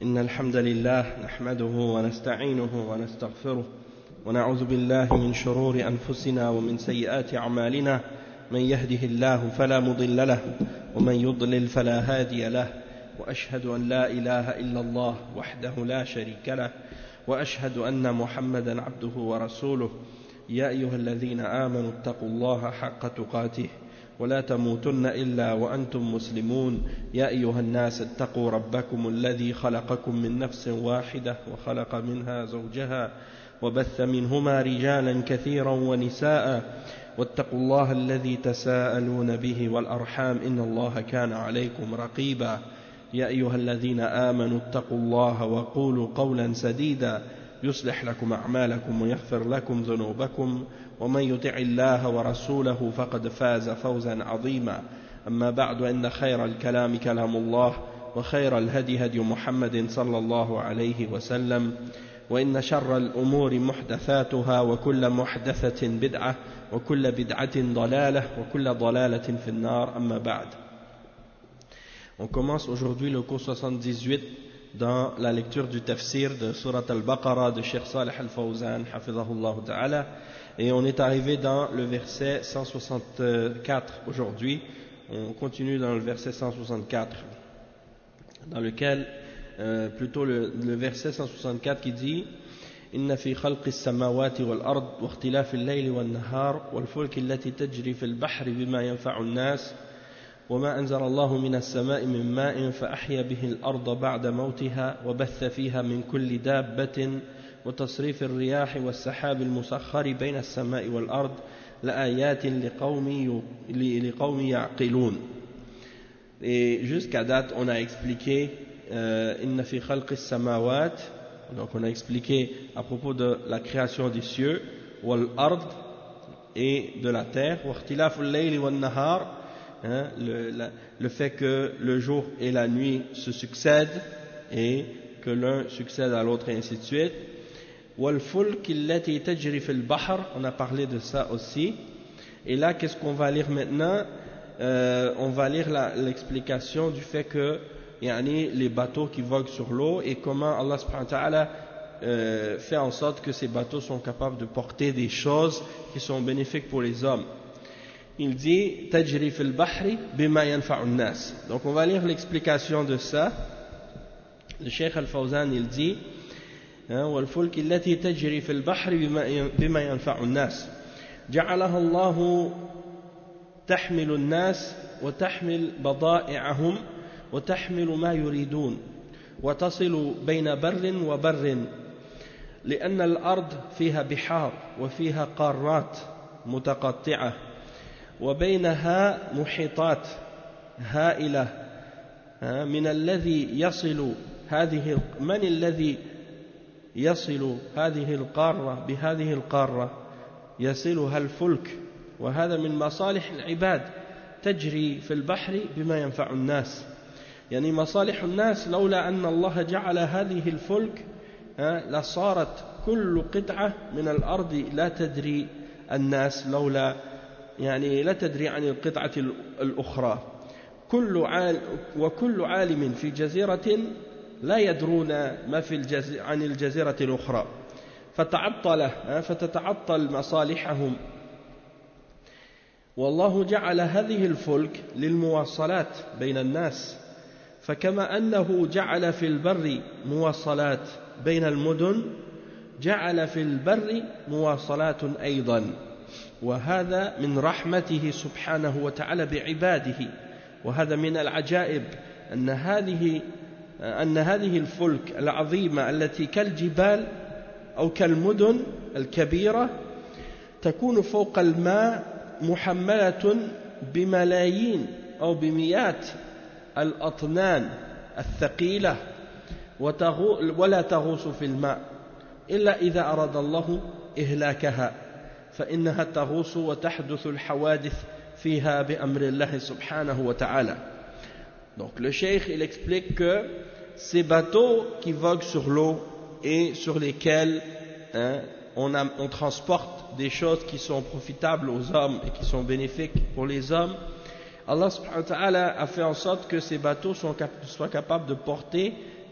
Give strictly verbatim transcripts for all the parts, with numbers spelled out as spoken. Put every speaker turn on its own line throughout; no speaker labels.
إن الحمد لله نحمده ونستعينه ونستغفره ونعوذ بالله من شرور أنفسنا ومن سيئات أعمالنا. من يهده الله فلا مضل له ومن يضلل فلا هادي له، وأشهد أن لا إله إلا الله وحده لا شريك له، وأشهد أن محمدا عبده ورسوله. يا أيها الذين آمنوا اتقوا الله حق تقاته ولا تموتن إلا وأنتم مسلمون. يا أيها الناس اتقوا ربكم الذي خلقكم من نفس واحدة وخلق منها زوجها وبث منهما رجالا كثيرا ونساء، واتقوا الله الذي تساءلون به والأرحام إن الله كان عليكم رقيبا. يا أيها الذين آمنوا اتقوا الله وقولوا قولا سديدا يصلح لكم أعمالكم ويغفر لكم ذنوبكم، ومن يطع الله ورسوله فقد فاز فوزا عظيما. أما بعد، إن خير الكلام كلام الله، وخير الهدي هدي محمد صلى الله عليه وسلم، وإن شر الأمور محدثاتها، وكل محدثة بدعة، وكل بدعة ضلالة، وكل ضلالة في النار. أما بعد. On commence aujourd'hui le cours soixante-dix-huit dans la lecture du tafsir de Surat al-Baqarah de Cheikh Salih al-Fawzan hafidhahullah ta'ala, et on est arrivé dans le verset cent soixante-quatre aujourd'hui. On continue dans le verset cent soixante-quatre, dans lequel euh, plutôt le, le verset cent soixante-quatre qui dit: Inna fi khalqi as-samawati wal ard wa ikhtilafi al-layli wan nahar wal fulki allati tajri fi al-bahri bima yanfa'u an-nas وما أنزل الله من السماء من ماء فأحيا به الأرض بعد موتها وبث فيها من كل دابة وتصريف الرياح والسحاب المسخر بين السماء والأرض لآيات لقوم لقوم يعقلون. Et jusqu'à date, on a expliqué إن في خلق السماوات, donc on a expliqué à propos de la création des cieux, والأرض, et de la terre, واختلاف الليل والنهار, Hein, le, la, le fait que le jour et la nuit se succèdent et que l'un succède à l'autre et ainsi de suite. وَالْفُلْكِ الَّتِي تَجْرِي فِي الْبَحْرِ, on a parlé de ça aussi. Et là, qu'est-ce qu'on va lire maintenant? euh, On va lire la, l'explication du fait que yani, les bateaux qui voguent sur l'eau, et comment Allah subhanahu wa ta'ala euh, fait en sorte que ces bateaux sont capables de porter des choses qui sont bénéfiques pour les hommes. Il dit tajri fil bahri bima yanfa'u an-nas. Donc on va lire l'explication de ça. Le Cheikh Al-Fawzan il dit wal fulk allati tajri fil bahri bima yanfa'u an-nas ja'alaha Allah tahmilu an-nas wa tahmil bada'i'ahum wa tahmilu ma yuridun wa tasilu bayna barrin wa barrin لأن الأرض فيها بحار وفيها قارات متقطعة وبينها محيطات هائلة. من الذي يصل هذه من الذي يصل هذه القارة بهذه القارة؟ يصلها الفلك، وهذا من مصالح العباد تجري في البحر بما ينفع الناس. يعني مصالح الناس لولا أن الله جعل هذه الفلك لصارت كل قطعة من الأرض لا تدري الناس لولا يعني لا تدري عن القطعة الأخرى. كل عال وكل عالم في جزيرة لا يدرون ما في الجز... عن الجزيرة الأخرى، فتعطل فتتعطل مصالحهم. والله جعل هذه الفلك للمواصلات بين الناس، فكما أنه جعل في البر مواصلات بين المدن جعل في البر مواصلات أيضا. وهذا من رحمته سبحانه وتعالى بعباده. وهذا من العجائب أن هذه أن هذه الفلك العظيمة التي كالجبال أو كالمدن الكبيرة تكون فوق الماء محملة بملايين أو بمئات الأطنان الثقيلة ولا تغوص في الماء إلا إذا أراد الله إهلاكها، فإنها تغوص وتحدث الحوادث فيها بأمر الله سبحانه وتعالى. Donc le cheikh il explique que ces bateaux qui voguent sur l'eau et sur lesquels hein, on, a, on transporte des choses qui sont profitables aux hommes et qui sont bénéfiques pour les hommes, Allah subhanahu wa ta'ala a fait en sorte que ces bateaux sont, soient capables de porter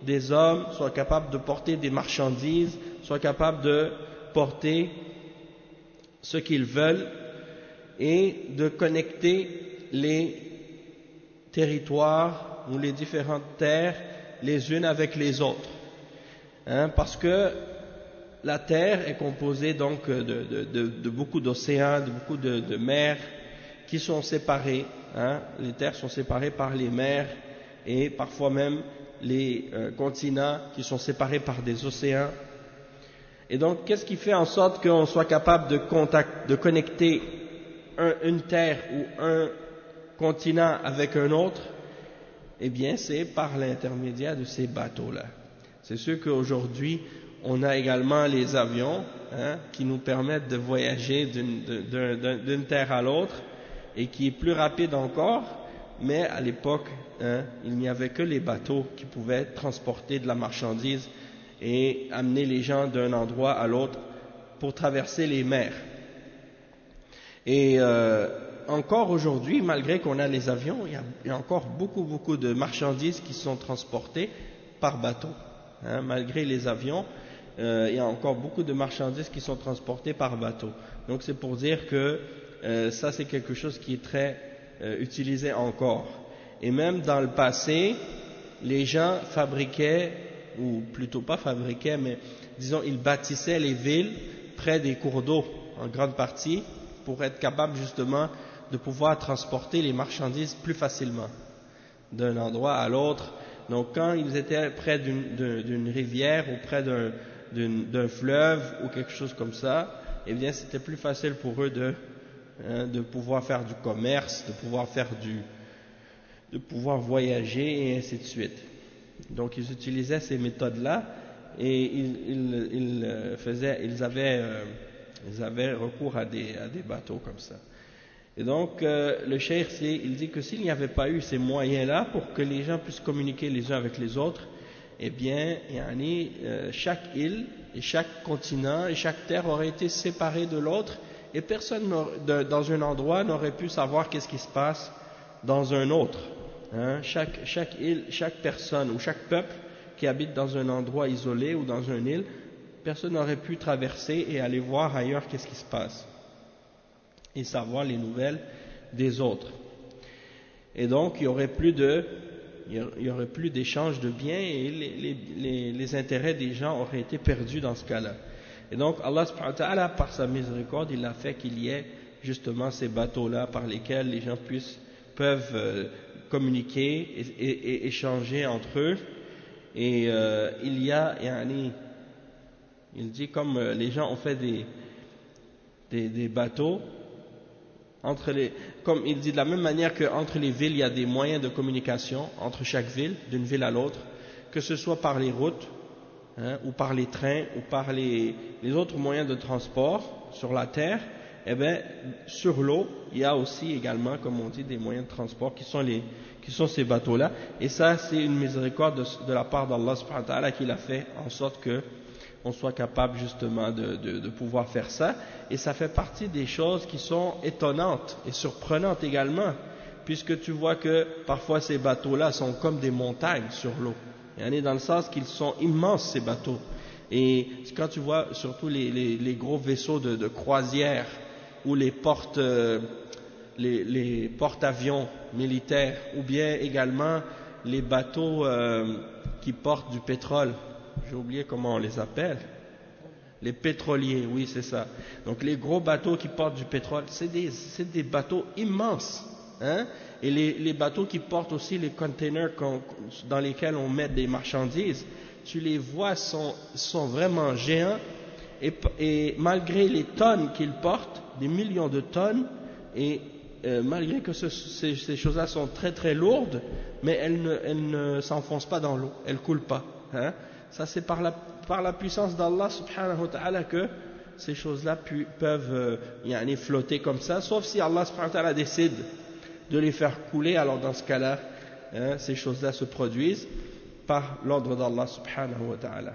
des hommes, soient capables de porter des marchandises, soient capables de porter ce qu'ils veulent et de connecter les territoires ou les différentes terres les unes avec les autres. Hein, parce que la terre est composée donc de, de, de, de beaucoup d'océans, de beaucoup de, de mers qui sont séparées. Hein, les terres sont séparées par les mers et parfois même les euh, continents qui sont séparés par des océans. Et donc, qu'est-ce qui fait en sorte qu'on soit capable de, contact, de connecter un, une terre ou un continent avec un autre? Eh bien, c'est par l'intermédiaire de ces bateaux-là. C'est sûr qu'aujourd'hui, on a également les avions hein, qui nous permettent de voyager d'une terre à l'autre et qui est plus rapide encore, mais à l'époque, hein, il n'y avait que les bateaux qui pouvaient transporter de la marchandise et amener les gens d'un endroit à l'autre pour traverser les mers. Et euh, encore aujourd'hui, malgré qu'on a les avions, il y a, il y a encore beaucoup, beaucoup de marchandises qui sont transportées par bateau. Hein, malgré les avions, euh, il y a encore beaucoup de marchandises qui sont transportées par bateau. Donc c'est pour dire que euh, ça c'est quelque chose qui est très euh, utilisé encore. Et même dans le passé, les gens fabriquaient, ou plutôt pas fabriquaient, mais disons ils bâtissaient les villes près des cours d'eau en grande partie pour être capables justement de pouvoir transporter les marchandises plus facilement d'un endroit à l'autre. Donc quand ils étaient près d'une rivière ou près d'un fleuve ou quelque chose comme ça, eh bien c'était plus facile pour eux de, hein, de pouvoir faire du commerce, de pouvoir faire du, de pouvoir voyager et ainsi de suite. Donc ils utilisaient ces méthodes-là et ils, ils, ils faisaient, ils avaient, euh, ils avaient recours à des, à des bateaux comme ça. Et donc, euh, le cheikh, il dit que s'il n'y avait pas eu ces moyens-là pour que les gens puissent communiquer les uns avec les autres, eh bien, yani, euh, chaque île et chaque continent et chaque terre aurait été séparée de l'autre et personne de, dans un endroit n'aurait pu savoir qu'est-ce qui se passe dans un autre. Hein. Chaque, chaque île, chaque personne ou chaque peuple qui habite dans un endroit isolé ou dans une île, personne n'aurait pu traverser et aller voir ailleurs qu'est-ce qui se passe et savoir les nouvelles des autres. Et donc, il y aurait plus de, il y aurait plus d'échange de biens et les, les, les, les intérêts des gens auraient été perdus dans ce cas-là. Et donc, Allah subhanahu wa ta'ala, par sa miséricorde, il a fait qu'il y ait justement ces bateaux-là par lesquels les gens puissent, peuvent euh, communiquer et, et, et échanger entre eux. Et euh, il y a, yani, il dit comme euh, les gens ont fait des, des, des bateaux, entre les, comme il dit de la même manière qu'entre les villes il y a des moyens de communication entre chaque ville, d'une ville à l'autre, que ce soit par les routes hein, ou par les trains ou par les, les autres moyens de transport sur la terre, eh bien sur l'eau il y a aussi également, comme on dit, des moyens de transport qui sont, les, qui sont ces bateaux-là, et ça c'est une miséricorde de, de la part d'Allah subhanahu wa ta'ala qu'il a fait en sorte que on soit capable justement de, de, de pouvoir faire ça, et ça fait partie des choses qui sont étonnantes et surprenantes également, puisque tu vois que parfois ces bateaux-là sont comme des montagnes sur l'eau, et on est dans le sens qu'ils sont immenses ces bateaux, et quand tu vois surtout les, les, les gros vaisseaux de, de croisière ou les portes, euh, les, les porte-avions militaires, ou bien également les bateaux euh, qui portent du pétrole. J'ai oublié comment on les appelle. Les pétroliers, oui c'est ça. Donc les gros bateaux qui portent du pétrole, c'est des, c'est des bateaux immenses. Hein? Et les, les bateaux qui portent aussi les containers dans lesquels on met des marchandises, tu les vois, sont, sont vraiment géants. Et, et malgré les tonnes qu'ils portent, des millions de tonnes, et euh, malgré que ce, ces, ces choses-là sont très très lourdes, mais elles ne, elles ne s'enfoncent pas dans l'eau, elles ne coulent pas. Hein? Ça c'est par la, par la puissance d'Allah subhanahu wa ta'ala que ces choses-là pu, peuvent euh, yani, flotter comme ça, sauf si Allah subhanahu wa ta'ala décide de les faire couler, alors dans ce cas-là, hein, ces choses-là se produisent par l'ordre d'Allah subhanahu wa ta'ala.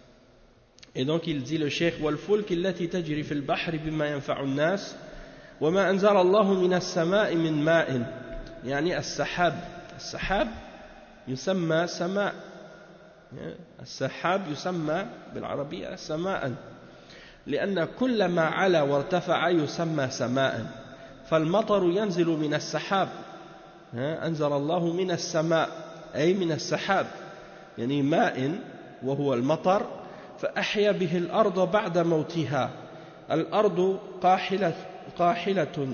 Et donc il dit le cheikh والفلك التي تجري في البحر بما ينفع الناس وما أنزل الله من السماء من ماء يعني السحاب السحاب يسمى سماء السحاب يسمى بالعربية سماء لأن كل ما علا وارتفع يسمى سماء فالمطر ينزل من السحاب أنزل الله من السماء أي من السحاب يعني ماء وهو المطر فأحيا به الأرض بعد موتها الأرض قاحلة, قاحلة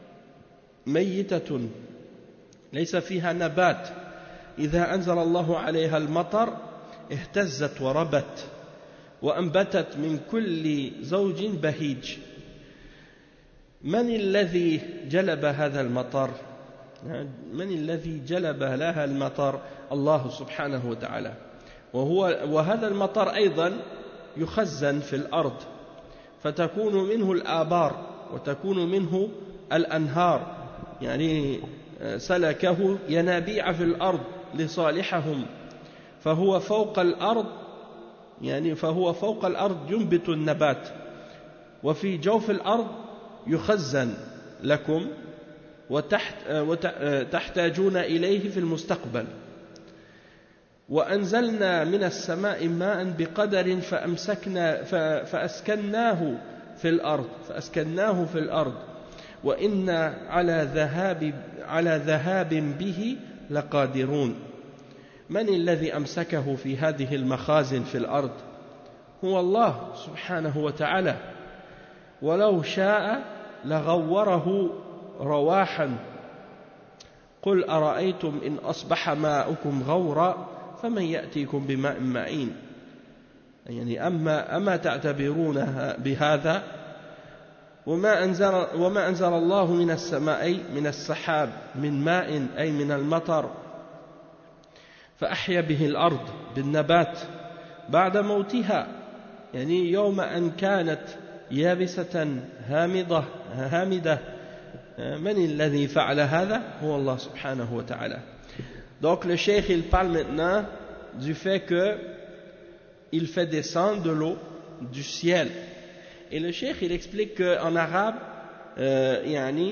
ميتة ليس فيها نبات إذا أنزل الله عليها المطر اهتزت وربت وأنبتت من كل زوج بهيج من الذي جلب هذا المطر من الذي جلب لها المطر الله سبحانه وتعالى وهو وهذا المطر أيضا يخزن في الأرض فتكون منه الآبار وتكون منه الأنهار يعني سلكه ينابيع في الأرض لصالحهم فهو فوق الأرض يعني فهو فوق الأرض ينبت النبات وفي جوف الأرض يخزن لكم وتحت وتحتاجون إليه في المستقبل وأنزلنا من السماء ماء بقدر فأمسكنا فأسكناه في الأرض فأسكناه في الأرض وإنا على ذهاب على ذهاب به لقادرون من الذي أمسكه في هذه المخازن في الأرض هو الله سبحانه وتعالى ولو شاء لغوره رواحا قل أرأيتم إن أصبح ماؤكم غورا فمن يأتيكم بماء معين يعني أما, أما تعتبرون بهذا وما أنزل, وما أنزل الله من السماء من السحاب من ماء أي من المطر فأحيا به الأرض بالنبات بعد موتها يعني يوم أن كانت يابسة هامضة هامدة من الذي فعل هذا هو الله سبحانه وتعالى. Donc le cheikh il parle maintenant du fait que il fait descendre de l'eau du ciel et le cheikh il explique qu'en arabe euh, yani,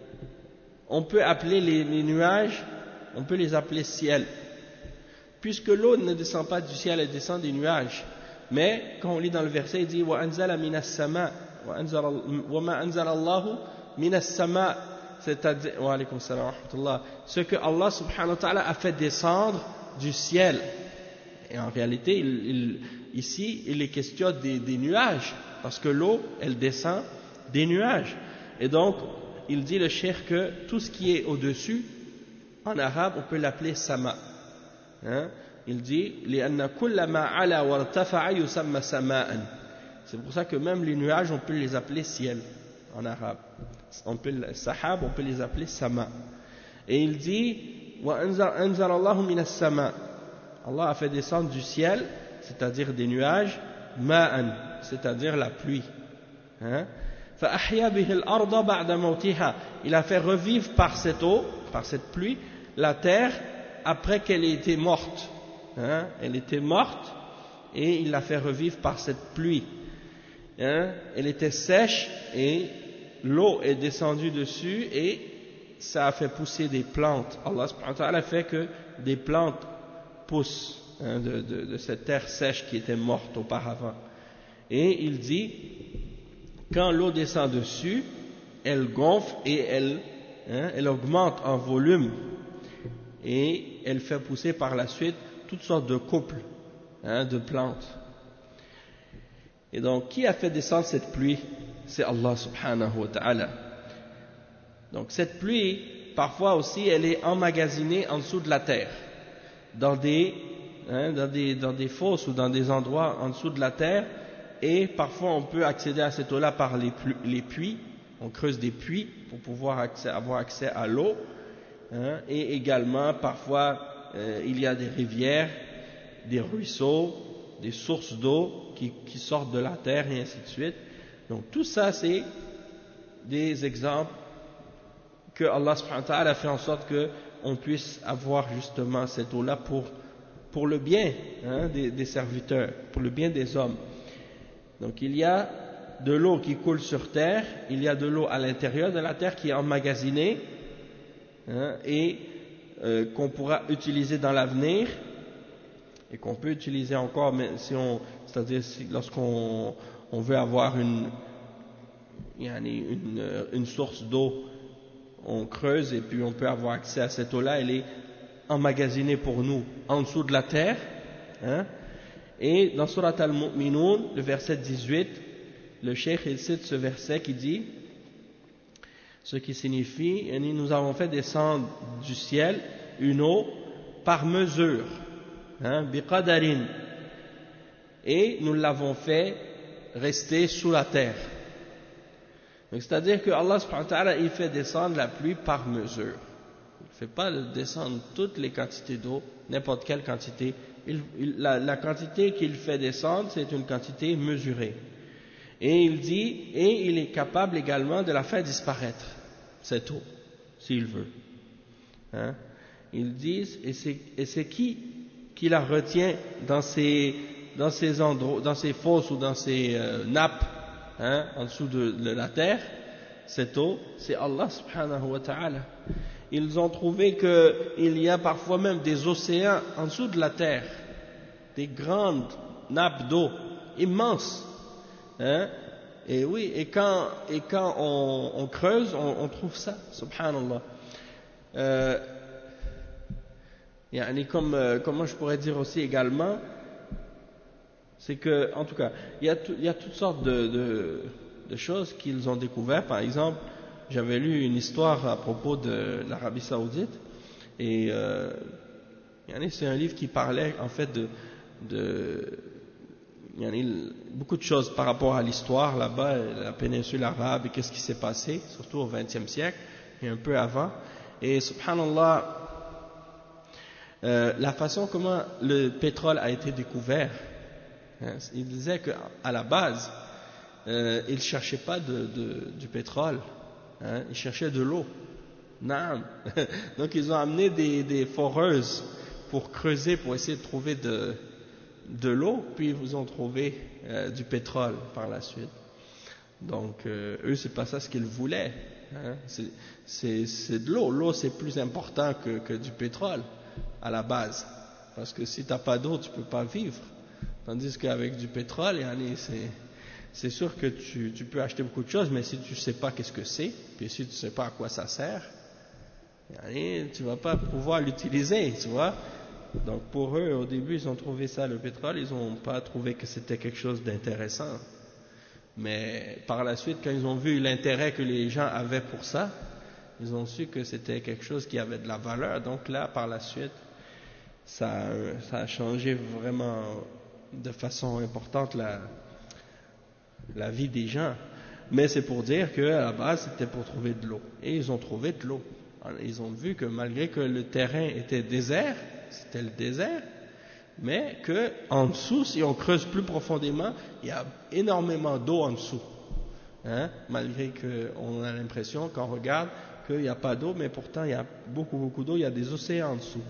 on peut appeler les, les nuages on peut les appeler ciel puisque l'eau ne descend pas du ciel elle descend des nuages mais quand on lit dans le verset il dit wa anzala minas sama wa ma anzala Allahu minas sama c'est-à-dire wa alaykum salam wa rahmatullah ce que Allah subhanahu wa ta'ala a fait descendre du ciel et en réalité il, il, ici il est question des, des nuages parce que l'eau elle descend des nuages et donc il dit le cheikh que tout ce qui est au-dessus en arabe on peut l'appeler sama hein? Il dit لأن كل ما علا وارتفع يسمى سماء c'est pour ça que même les nuages on peut les appeler ciel en arabe on peut sahab on peut les appeler sama et il dit وأنزل الله من السماء Allah a fait descendre du ciel c'est-à-dire des nuages ma'an c'est-à-dire la pluie hein? فأحيا به الأرض بعد موتها il a fait revivre par cette eau par cette pluie la terre après qu'elle ait été morte hein? Elle était morte et il l'a fait revivre par cette pluie hein? Elle était sèche et l'eau est descendue dessus et ça a fait pousser des plantes Allah subhanahu wa ta'ala a fait que des plantes poussent hein, de, de, de cette terre sèche qui était morte auparavant et il dit quand l'eau descend dessus elle gonfle et elle, hein, elle augmente en volume et elle fait pousser par la suite toutes sortes de couples hein, de plantes et donc qui a fait descendre cette pluie c'est Allah subhanahu wa ta'ala donc cette pluie parfois aussi elle est emmagasinée en dessous de la terre dans des, hein, dans des, dans des fosses ou dans des endroits en dessous de la terre et parfois on peut accéder à cette eau-là par les, les puits on creuse des puits pour pouvoir accès, avoir accès à l'eau hein, et également parfois euh, il y a des rivières, des ruisseaux, des sources d'eau qui, qui sortent de la terre et ainsi de suite. Donc tout ça c'est des exemples que Allah subhanahu wa ta'ala a fait en sorte que on puisse avoir justement cette eau-là pour, pour le bien hein, des, des serviteurs, pour le bien des hommes. Donc il y a de l'eau qui coule sur terre, il y a de l'eau à l'intérieur de la terre qui est emmagasinée hein, et euh, qu'on pourra utiliser dans l'avenir et qu'on peut utiliser encore, mais si on, c'est-à-dire si, lorsqu'on on veut avoir une, une, une source d'eau, on creuse et puis on peut avoir accès à cette eau-là, elle est emmagasinée pour nous en dessous de la terre. Hein? Et dans Surat Al-Mu'minun, le verset dix-huit, le cheikh il cite ce verset qui dit, ce qui signifie, nous avons fait descendre du ciel une eau par mesure, hein, biqadarin, et nous l'avons fait rester sous la terre. C'est-à-dire que Allah subhanahu wa ta'ala, il fait descendre la pluie par mesure. Il ne fait pas descendre toutes les quantités d'eau, n'importe quelle quantité. Il, il, la, la quantité qu'il fait descendre, c'est une quantité mesurée. Et il dit, et il est capable également de la faire disparaître, cette eau, s'il veut. Hein? Ils disent, et c'est, et c'est qui qui la retient dans ces, dans ces endroits, dans ces fosses ou dans ces euh, nappes, hein, en dessous de, de la terre, cette eau, c'est Allah subhanahu wa ta'ala. Ils ont trouvé qu'il y a parfois même des océans en dessous de la terre, des grandes nappes d'eau immenses, hein, et oui, et quand, et quand on, on creuse, on, on trouve ça, subhanallah. Euh, yani comme, euh, comment je pourrais dire aussi également, c'est que, en tout cas, il y a, tout, il y a toutes sortes de, de, de choses qu'ils ont découvert. Par exemple, j'avais lu une histoire à propos de l'Arabie Saoudite, et euh, c'est un livre qui parlait en fait de, de beaucoup de choses par rapport à l'histoire là-bas, la péninsule arabe, et qu'est-ce qui s'est passé, surtout au vingtième siècle et un peu avant. Et subhanallah, euh, la façon comment le pétrole a été découvert, hein, il disait qu'à la base, euh, il ne cherchait pas de, de, du pétrole, hein, il cherchait de l'eau. Naam. Donc ils ont amené des, des foreuses pour creuser, pour essayer de trouver de, de l'eau, puis ils ont trouvé euh, du pétrole par la suite. Donc euh, eux, c'est pas ça ce qu'ils voulaient. Hein. C'est, c'est, c'est de l'eau. L'eau, c'est plus important que, que du pétrole à la base, parce que si t'as pas d'eau, tu peux pas vivre. Tandis qu'avec du pétrole, c'est, c'est sûr que tu, tu peux acheter beaucoup de choses, mais si tu sais pas qu'est-ce que c'est, puis si tu sais pas à quoi ça sert, tu vas pas pouvoir l'utiliser, tu vois. Donc pour eux, au début, ils ont trouvé ça, le pétrole, ils n'ont pas trouvé que c'était quelque chose d'intéressant. Mais par la suite, quand ils ont vu l'intérêt que les gens avaient pour ça, ils ont su que c'était quelque chose qui avait de la valeur. Donc là, par la suite, ça, ça a changé vraiment de façon importante la, la vie des gens. Mais c'est pour dire qu'à la base, c'était pour trouver de l'eau. Et ils ont trouvé de l'eau. Ils ont vu que malgré que le terrain était désert, c'était le désert, mais que en dessous, si on creuse plus profondément, il y a énormément d'eau en dessous. Hein? Malgré qu'on a l'impression, quand on regarde, qu'il n'y a pas d'eau, mais pourtant il y a beaucoup, beaucoup d'eau, il y a des océans en dessous.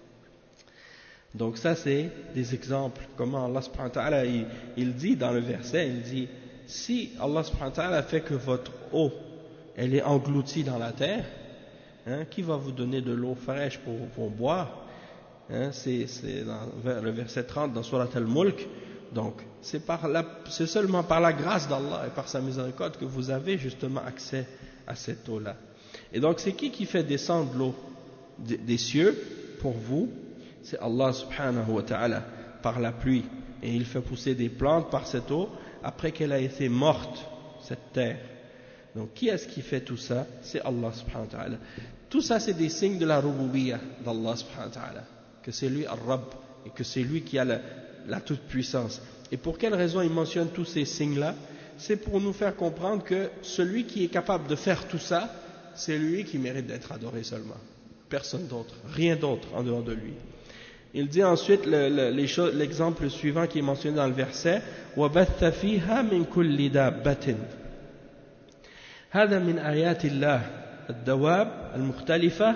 Donc ça, c'est des exemples. Comment Allah subhanahu wa ta'ala, il, il dit dans le verset, il dit, si Allah subhanahu wa ta'ala fait que votre eau, elle est engloutie dans la terre, hein, qui va vous donner de l'eau fraîche pour, pour boire? Hein, c'est, c'est dans le verset trente dans Surat Al-Mulk. Donc, c'est, par la, c'est seulement par la grâce d'Allah et par sa miséricorde que vous avez justement accès à cette eau-là. Et donc, c'est qui qui fait descendre l'eau des cieux pour vous? C'est Allah subhanahu wa ta'ala, par la pluie. Et il fait pousser des plantes par cette eau après qu'elle a été morte, cette terre. Donc, qui est-ce qui fait tout ça? C'est Allah subhanahu wa ta'ala. Tout ça, c'est des signes de la rububiyyah d'Allah subhanahu wa ta'ala. Que c'est lui Ar-Rabb et que c'est lui qui a la, la toute-puissance. Et pour quelle raison il mentionne tous ces signes-là? C'est pour nous faire comprendre que celui qui est capable de faire tout ça, c'est lui qui mérite d'être adoré seulement. Personne d'autre, rien d'autre en dehors de lui. Il dit ensuite le, le, les choses, l'exemple suivant qui est mentionné dans le verset وَبَثَّ فِيهَا مِنْ كُلِّ دَابَّةٍ هذا من آيات الله الدواب المختلفة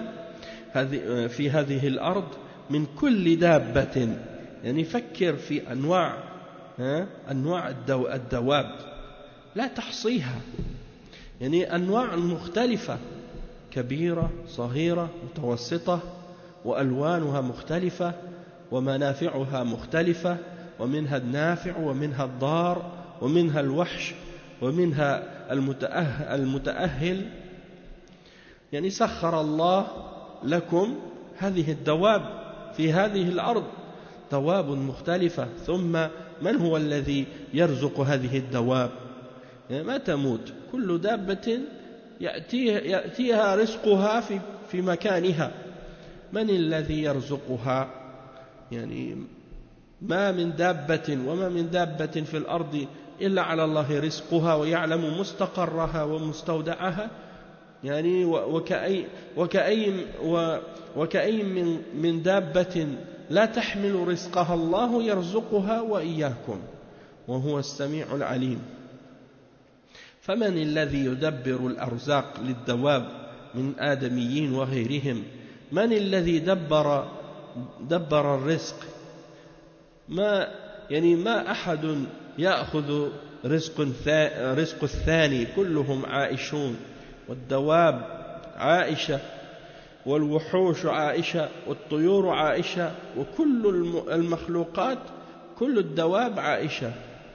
في هذه الأرض من كل دابة يعني فكر في أنواع أنواع الدواب لا تحصيها يعني أنواع مختلفة كبيرة صغيرة متوسطة وألوانها مختلفة ومنافعها مختلفة ومنها النافع ومنها الضار ومنها الوحش ومنها المتأهل. يعني سخر الله لكم هذه الدواب في هذه الأرض دواب مختلفة. ثم من هو الذي يرزق هذه الدواب؟ يعني ما تموت، كل دابة يأتيها, يأتيها رزقها في, في مكانها. من الذي يرزقها؟ يعني ما من دابة وما من دابة في الأرض إلا على الله رزقها ويعلم مستقرها ومستودعها. يعني وكأي, وكأي, وكأي من, من دابة لا تحمل رزقها الله يرزقها وإياكم وهو السميع العليم. فمن الذي يدبر الأرزاق للدواب من آدميين وغيرهم؟ من الذي دبر دبر الرزق؟ ما يعني ما أحد يأخذ رزق رزق الثاني، كلهم عائشون، والدواب عائشة والوحوش عائشة والطيور عائشة وكل المخلوقات كل الدواب عائشة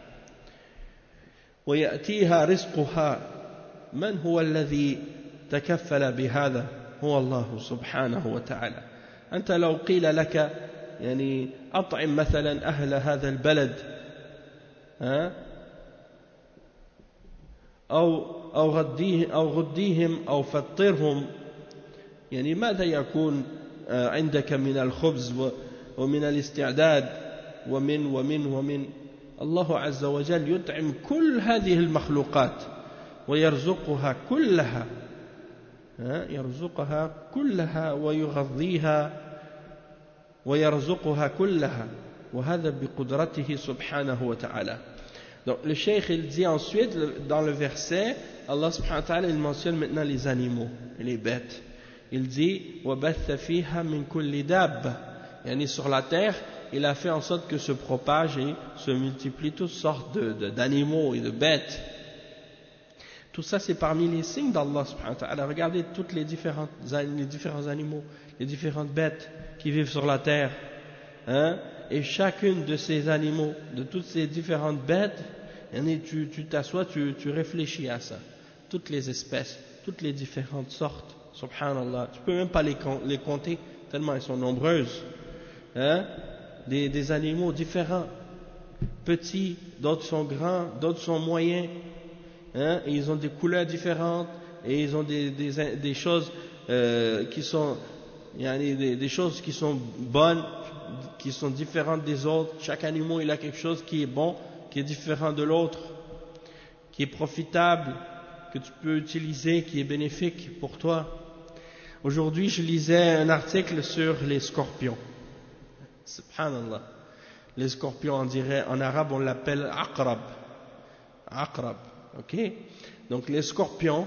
ويأتيها رزقها. من هو الذي تكفل بهذا؟ هو الله سبحانه وتعالى. أنت لو قيل لك يعني أطعم مثلا أهل هذا البلد ها أو أو غديه أو غديهم أو فطرهم، يعني ماذا يكون عندك من الخبز ومن الاستعداد ومن ومن ومن الله عز وجل يطعم كل هذه المخلوقات ويرزقها كلها، يرزقها كلها ويغذيها ويرزقها كلها، وهذا بقدرته سبحانه وتعالى. Donc le cheikh il dit ensuite dans le verset, Allah subhanahu wa ta'ala il mentionne maintenant les animaux et les bêtes. Il dit وَبَثَّ فِيهَا مِنْ كُلِّ دَابَّةٍ, yani sur la terre il a fait en sorte que se propagent et se multiplient toutes sortes de, de, d'animaux et de bêtes. Tout ça c'est parmi les signes d'Allah subhanahu wa ta'ala. Regardez tous les différents, les différents animaux, les différentes bêtes qui vivent sur la terre, hein? Et chacune de ces animaux, de toutes ces différentes bêtes, tu, tu t'assois, tu, tu réfléchis à ça. Toutes les espèces, toutes les différentes sortes, subhanallah. Tu ne peux même pas les, les compter, tellement elles sont nombreuses. Hein? Des, des animaux différents, petits, d'autres sont grands, d'autres sont moyens. Hein? Et ils ont des couleurs différentes, et ils ont des, des, des choses euh, qui sont, yani des, des choses qui sont bonnes, qui sont différentes des autres. Chaque animal il a quelque chose qui est bon, qui est différent de l'autre, qui est profitable, que tu peux utiliser, qui est bénéfique pour toi. Aujourd'hui je lisais un article sur les scorpions. Subhanallah. Les scorpions, on dirait, en arabe on l'appelle aqrab. Aqrab, ok? Donc les scorpions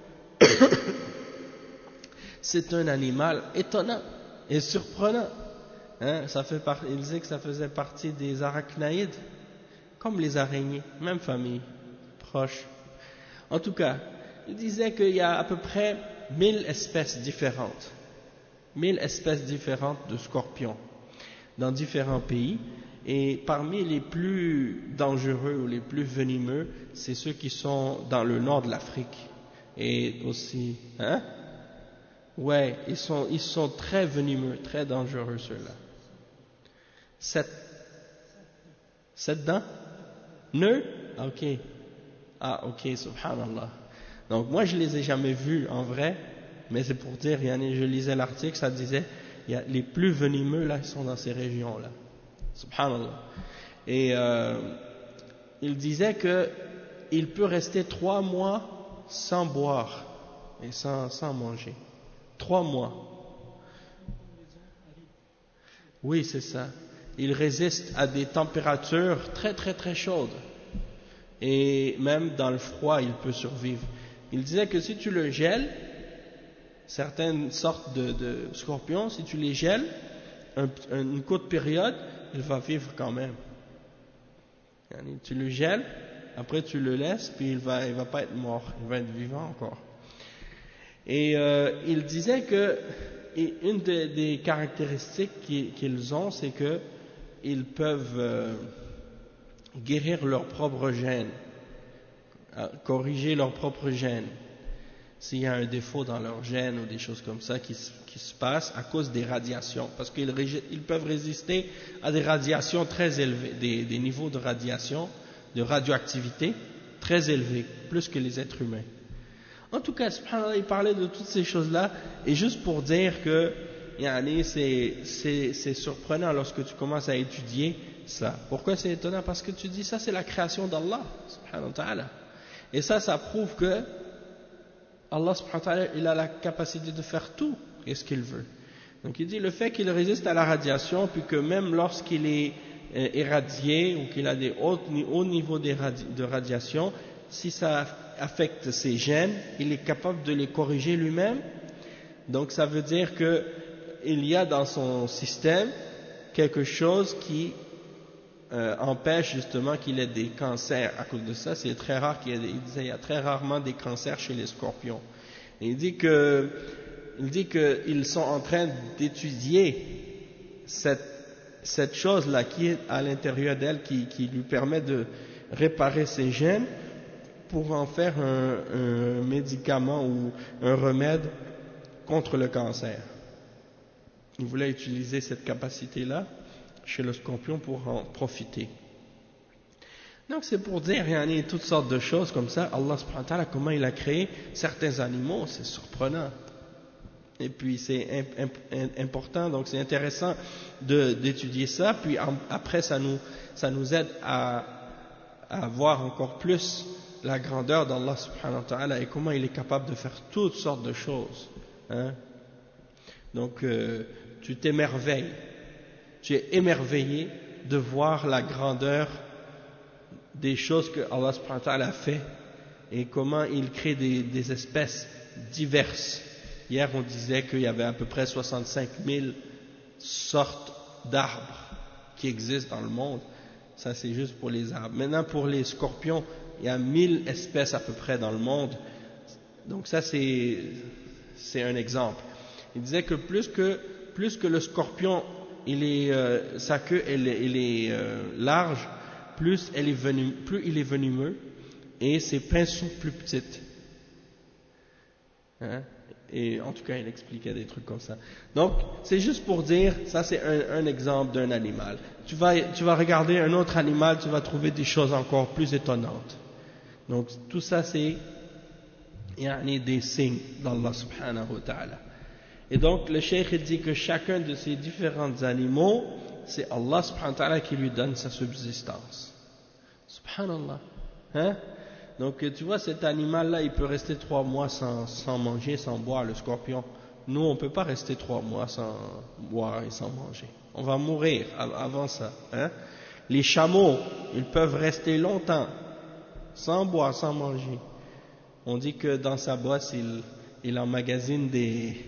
c'est un animal étonnant et surprenant. Hein, ça fait par... Il disait que ça faisait partie des arachnaïdes, comme les araignées, même famille, proche. En tout cas, il disait qu'il y a à peu près mille espèces différentes, mille espèces différentes de scorpions dans différents pays. Et parmi les plus dangereux ou les plus venimeux, c'est ceux qui sont dans le nord de l'Afrique. Et aussi, hein? Ouais, ils sont, ils sont très venimeux, très dangereux ceux-là. Sept, sept dents? Neuf? Ok. Ah, ok, subhanallah. Donc moi je les ai jamais vus en vrai, mais c'est pour dire, je lisais l'article, ça disait, il y a les plus venimeux là, ils sont dans ces régions-là. Subhanallah. Et euh, il disait que il peut rester trois mois sans boire et sans, sans manger. Trois mois. Oui, c'est ça. Il résiste à des températures très très très chaudes. Et même dans le froid, il peut survivre. Il disait que si tu le gèles, certaines sortes de, de scorpions, si tu les gèles, un, une courte période, il va vivre quand même. Tu le gèles, après tu le laisses, puis il va, il va pas être mort, il va être vivant encore. Et euh, il disait que et une des, des caractéristiques qu'ils, qu'ils ont, c'est que ils peuvent euh, guérir leurs propres gènes, corriger leurs propres gènes. S'il y a un défaut dans leurs gènes ou des choses comme ça qui, qui se passent à cause des radiations, parce qu'ils ils peuvent résister à des radiations très élevées, des, des niveaux de radiation, de radioactivité très élevés, plus que les êtres humains. En tout cas, subhanallah, il parlait de toutes ces choses-là, et juste pour dire que yani, c'est, c'est, c'est surprenant lorsque tu commences à étudier ça. Pourquoi c'est étonnant? Parce que tu dis ça, c'est la création d'Allah, subhanahu wa ta'ala. Et ça, ça prouve que Allah subhanahu wa ta'ala, il a la capacité de faire tout ce qu'il veut. Donc il dit le fait qu'il résiste à la radiation, puis que même lorsqu'il est euh, irradié ou qu'il a des hauts, hauts niveaux de, radi de radiation, si ça affecte ses gènes, il est capable de les corriger lui-même. Donc ça veut dire que il y a dans son système quelque chose qui euh, empêche justement qu'il ait des cancers à cause de ça. C'est très rare qu'il y ait des, il disait, il y a très rarement des cancers chez les scorpions. Et il dit que il dit qu'ils sont en train d'étudier cette, cette chose-là qui est à l'intérieur d'elle, qui, qui lui permet de réparer ses gènes pour en faire un, un médicament ou un remède contre le cancer. Il voulait utiliser cette capacité-là chez le scorpion pour en profiter. Donc c'est pour dire, il y en a toutes sortes de choses comme ça. Allah subhanahu wa ta'ala, comment il a créé certains animaux, c'est surprenant. Et puis c'est imp, imp, important, donc c'est intéressant de, d'étudier ça. Puis en, après ça nous, ça nous aide à, à voir encore plus la grandeur d'Allah subhanahu wa ta'ala et comment il est capable de faire toutes sortes de choses. Hein? Donc euh, tu t'émerveilles, tu es émerveillé de voir la grandeur des choses que Allah subhanahu wa ta'ala a fait et comment il crée des, des espèces diverses. Hier on disait qu'il y avait à peu près soixante-cinq mille sortes d'arbres qui existent dans le monde. Ça c'est juste pour les arbres. Maintenant pour les scorpions, il y a mille espèces à peu près dans le monde. Donc ça c'est, c'est un exemple. Il disait que plus que, plus que le scorpion, il est, euh, sa queue elle, elle est euh, large, plus, elle est venum, plus il est venimeux et ses pinces sont plus petites. Hein? Et en tout cas, il expliquait des trucs comme ça. Donc, c'est juste pour dire, ça c'est un, un exemple d'un animal. Tu vas, tu vas regarder un autre animal, tu vas trouver des choses encore plus étonnantes. Donc, tout ça c'est yani, des signes d'Allah subhanahu wa ta'ala. Et donc, le cheikh dit que chacun de ces différents animaux, c'est Allah subhanahu wa ta'ala qui lui donne sa subsistance. Subhanallah. Hein? Donc, tu vois, cet animal-là, il peut rester trois mois sans, sans manger, sans boire, le scorpion. Nous, on ne peut pas rester trois mois sans boire et sans manger. On va mourir avant ça. Hein? Les chameaux, ils peuvent rester longtemps sans boire, sans manger. On dit que dans sa bosse, il, il emmagasine des,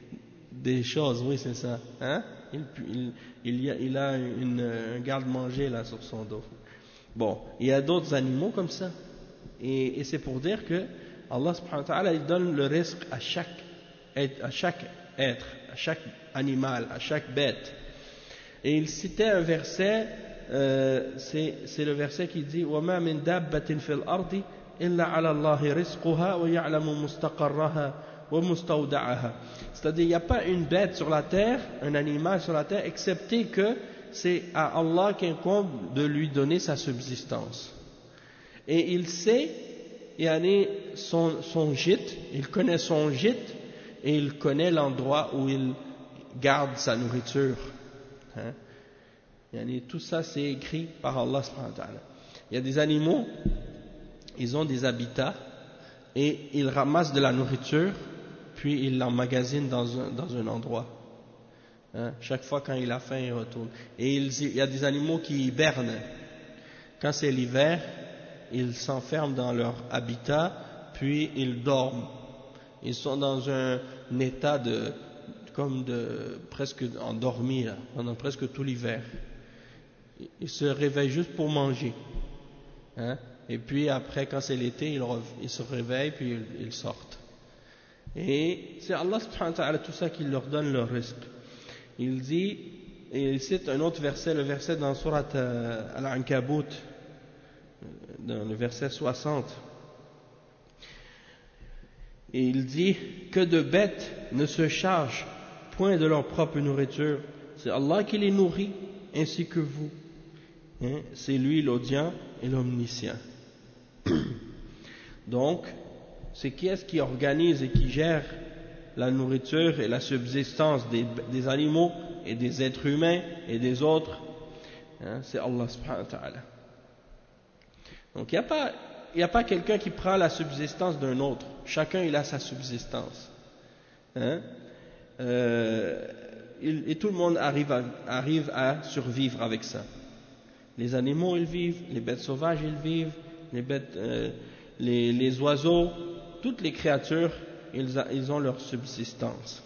des choses. Oui, c'est ça. Hein? Il, il, il, y a, il a une, un garde-manger là sur son dos. Bon, il y a d'autres animaux comme ça. Et, et c'est pour dire que Allah subhanahu wa ta'ala il donne le risque à chaque être, à chaque être, à chaque animal, à chaque bête. Et il citait un verset, euh, c'est, c'est le verset qui dit وَمَا مِن دَابَّةٍ فِي الْأَرْضِ إِلَّا عَلَى اللَّهِ رِزْقُهَا وَيَعْلَمُ مُسْتَقَرَّهَا وَمُسْتَوْدَعَهَا. C'est-à-dire il n'y a pas une bête sur la terre, un animal sur la terre, excepté que c'est à Allah qu'incombe de lui donner sa subsistance. Et il sait, il y a son, son gîte, il connaît son gîte et il connaît l'endroit où il garde sa nourriture. Hein? Il y a tout ça c'est écrit par Allah subhanahu wa ta'ala. Il y a des animaux, ils ont des habitats et ils ramassent de la nourriture puis ils l'emmagasinent dans un, dans un endroit. Hein? Chaque fois quand il a faim, il retourne. Et il, il y a des animaux qui hibernent. Quand c'est l'hiver, ils s'enferment dans leur habitat, puis ils dorment. Ils sont dans un, un état de, comme de, presque endormis, là, pendant presque tout l'hiver. Ils se réveillent juste pour manger. Hein? Et puis après, quand c'est l'été, ils, ils se réveillent, puis ils, ils sortent. Et c'est Allah subhanahu wa ta'ala tout ça qui leur donne leur risque. Il dit, et il cite un autre verset, le verset dans Surat euh, Al-Ankabut, dans le verset soixante. Et il dit que de bêtes ne se chargent point de leur propre nourriture. C'est Allah qui les nourrit, ainsi que vous. Hein? C'est lui l'audient et l'omniscient. Donc, c'est qui est-ce qui organise et qui gère la nourriture et la subsistance des, des animaux et des êtres humains et des autres, hein? C'est Allah subhanahu wa ta'ala. Donc il n'y a pas, il n'y a pas quelqu'un qui prend la subsistance d'un autre. Chacun il a sa subsistance, hein? euh, et tout le monde arrive à, arrive à survivre avec ça. Les animaux ils vivent, les bêtes sauvages ils vivent, les bêtes, euh, les, les oiseaux, toutes les créatures ils, a, ils ont leur subsistance.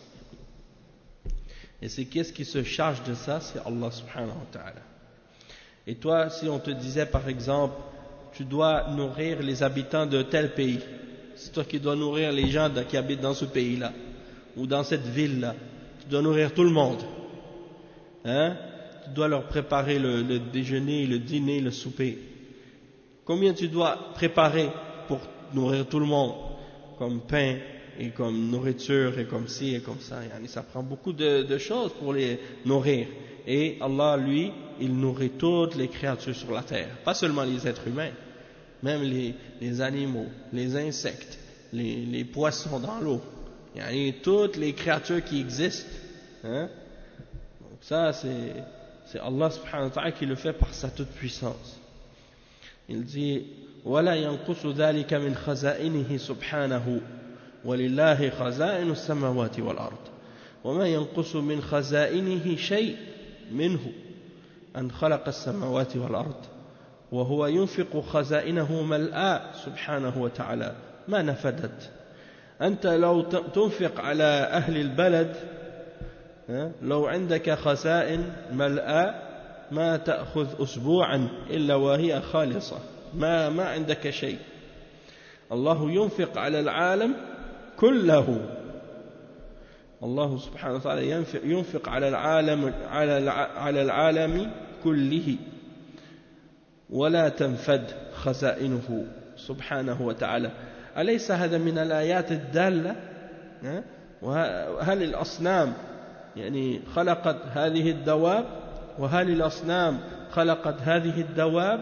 Et c'est qu'est-ce qui se charge de ça? C'est Allah subhanahu wa ta'ala. Et toi, si on te disait par exemple, tu dois nourrir les habitants de tel pays, c'est toi qui dois nourrir les gens qui habitent dans ce pays-là, ou dans cette ville-là, tu dois nourrir tout le monde, hein? Tu dois leur préparer le, le déjeuner, le dîner, le souper. Combien tu dois préparer pour nourrir tout le monde, comme pain et comme nourriture et comme ci et comme ça? Ça prend beaucoup de, de choses pour les nourrir. Et Allah, lui, il nourrit toutes les créatures sur la terre, pas seulement les êtres humains, même les, les animaux, les insectes, les, les poissons dans l'eau, et toutes les créatures qui existent, hein? Donc ça c'est, c'est Allah subhanahu wa ta'ala qui le fait par sa toute puissance. Il dit وَلَا يَنْقُصُ ذَلِكَ مِنْ خَزَائِنِهِ سُبْحَانَهُ وَلِلَّهِ خَزَائِنُ السَّمَاوَاتِ وَالْأَرْضِ وَمَا يَنْقُصُ مِنْ خَزَائِنِهِ شَيْءٍ منه أن خلق السماوات والأرض وهو ينفق خزائنه ملآ سبحانه وتعالى ما نفدت. أنت لو تنفق على أهل البلد، لو عندك خزائن ملآ ما تأخذ أسبوعا إلا وهي خالصة، ما ما عندك شيء. الله ينفق على العالم كله، الله سبحانه وتعالى ينفق, ينفق على العالم على على العالم كله ولا تنفد خزائنه سبحانه وتعالى. أليس هذا من الآيات الدالة؟ وهل الأصنام يعني خلقت هذه الدواب؟ وهل الأصنام خلقت هذه الدواب؟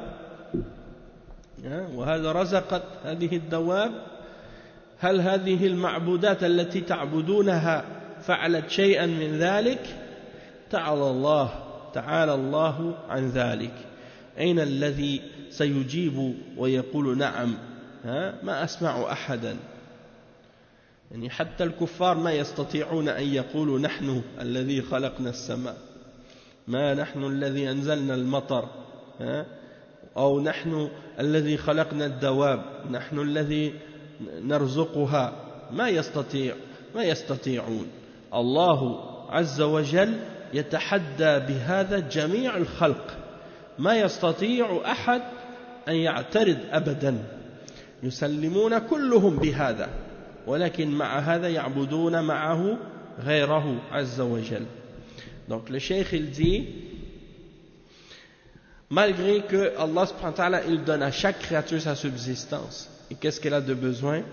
وهل رزقت هذه الدواب؟ هل هذه المعبودات التي تعبدونها فعلت شيئا من ذلك؟ تعالى الله تعالى الله عن ذلك. أين الذي سيجيب ويقول نعم؟ ها؟ ما أسمع أحدا، يعني حتى الكفار ما يستطيعون أن يقولوا نحن الذي خلقنا السماء، ما نحن الذي أنزلنا المطر، ها؟ أو نحن الذي خلقنا الدواب، نحن الذي نرزقها، ما يستطيع ما يستطيعون. الله عز وجل يتحدى بهذا جميع الخلق، ما يستطيع أحد أن يعترض أبدا، يسلمون كلهم بهذا، ولكن مع هذا يعبدون معه غيره عز وجل. Donc le cheikh il dit, malgré que Allah subhanahu wa ta'ala il donne à chaque créature sa subsistance, et qu'est-ce qu'elle a de besoin?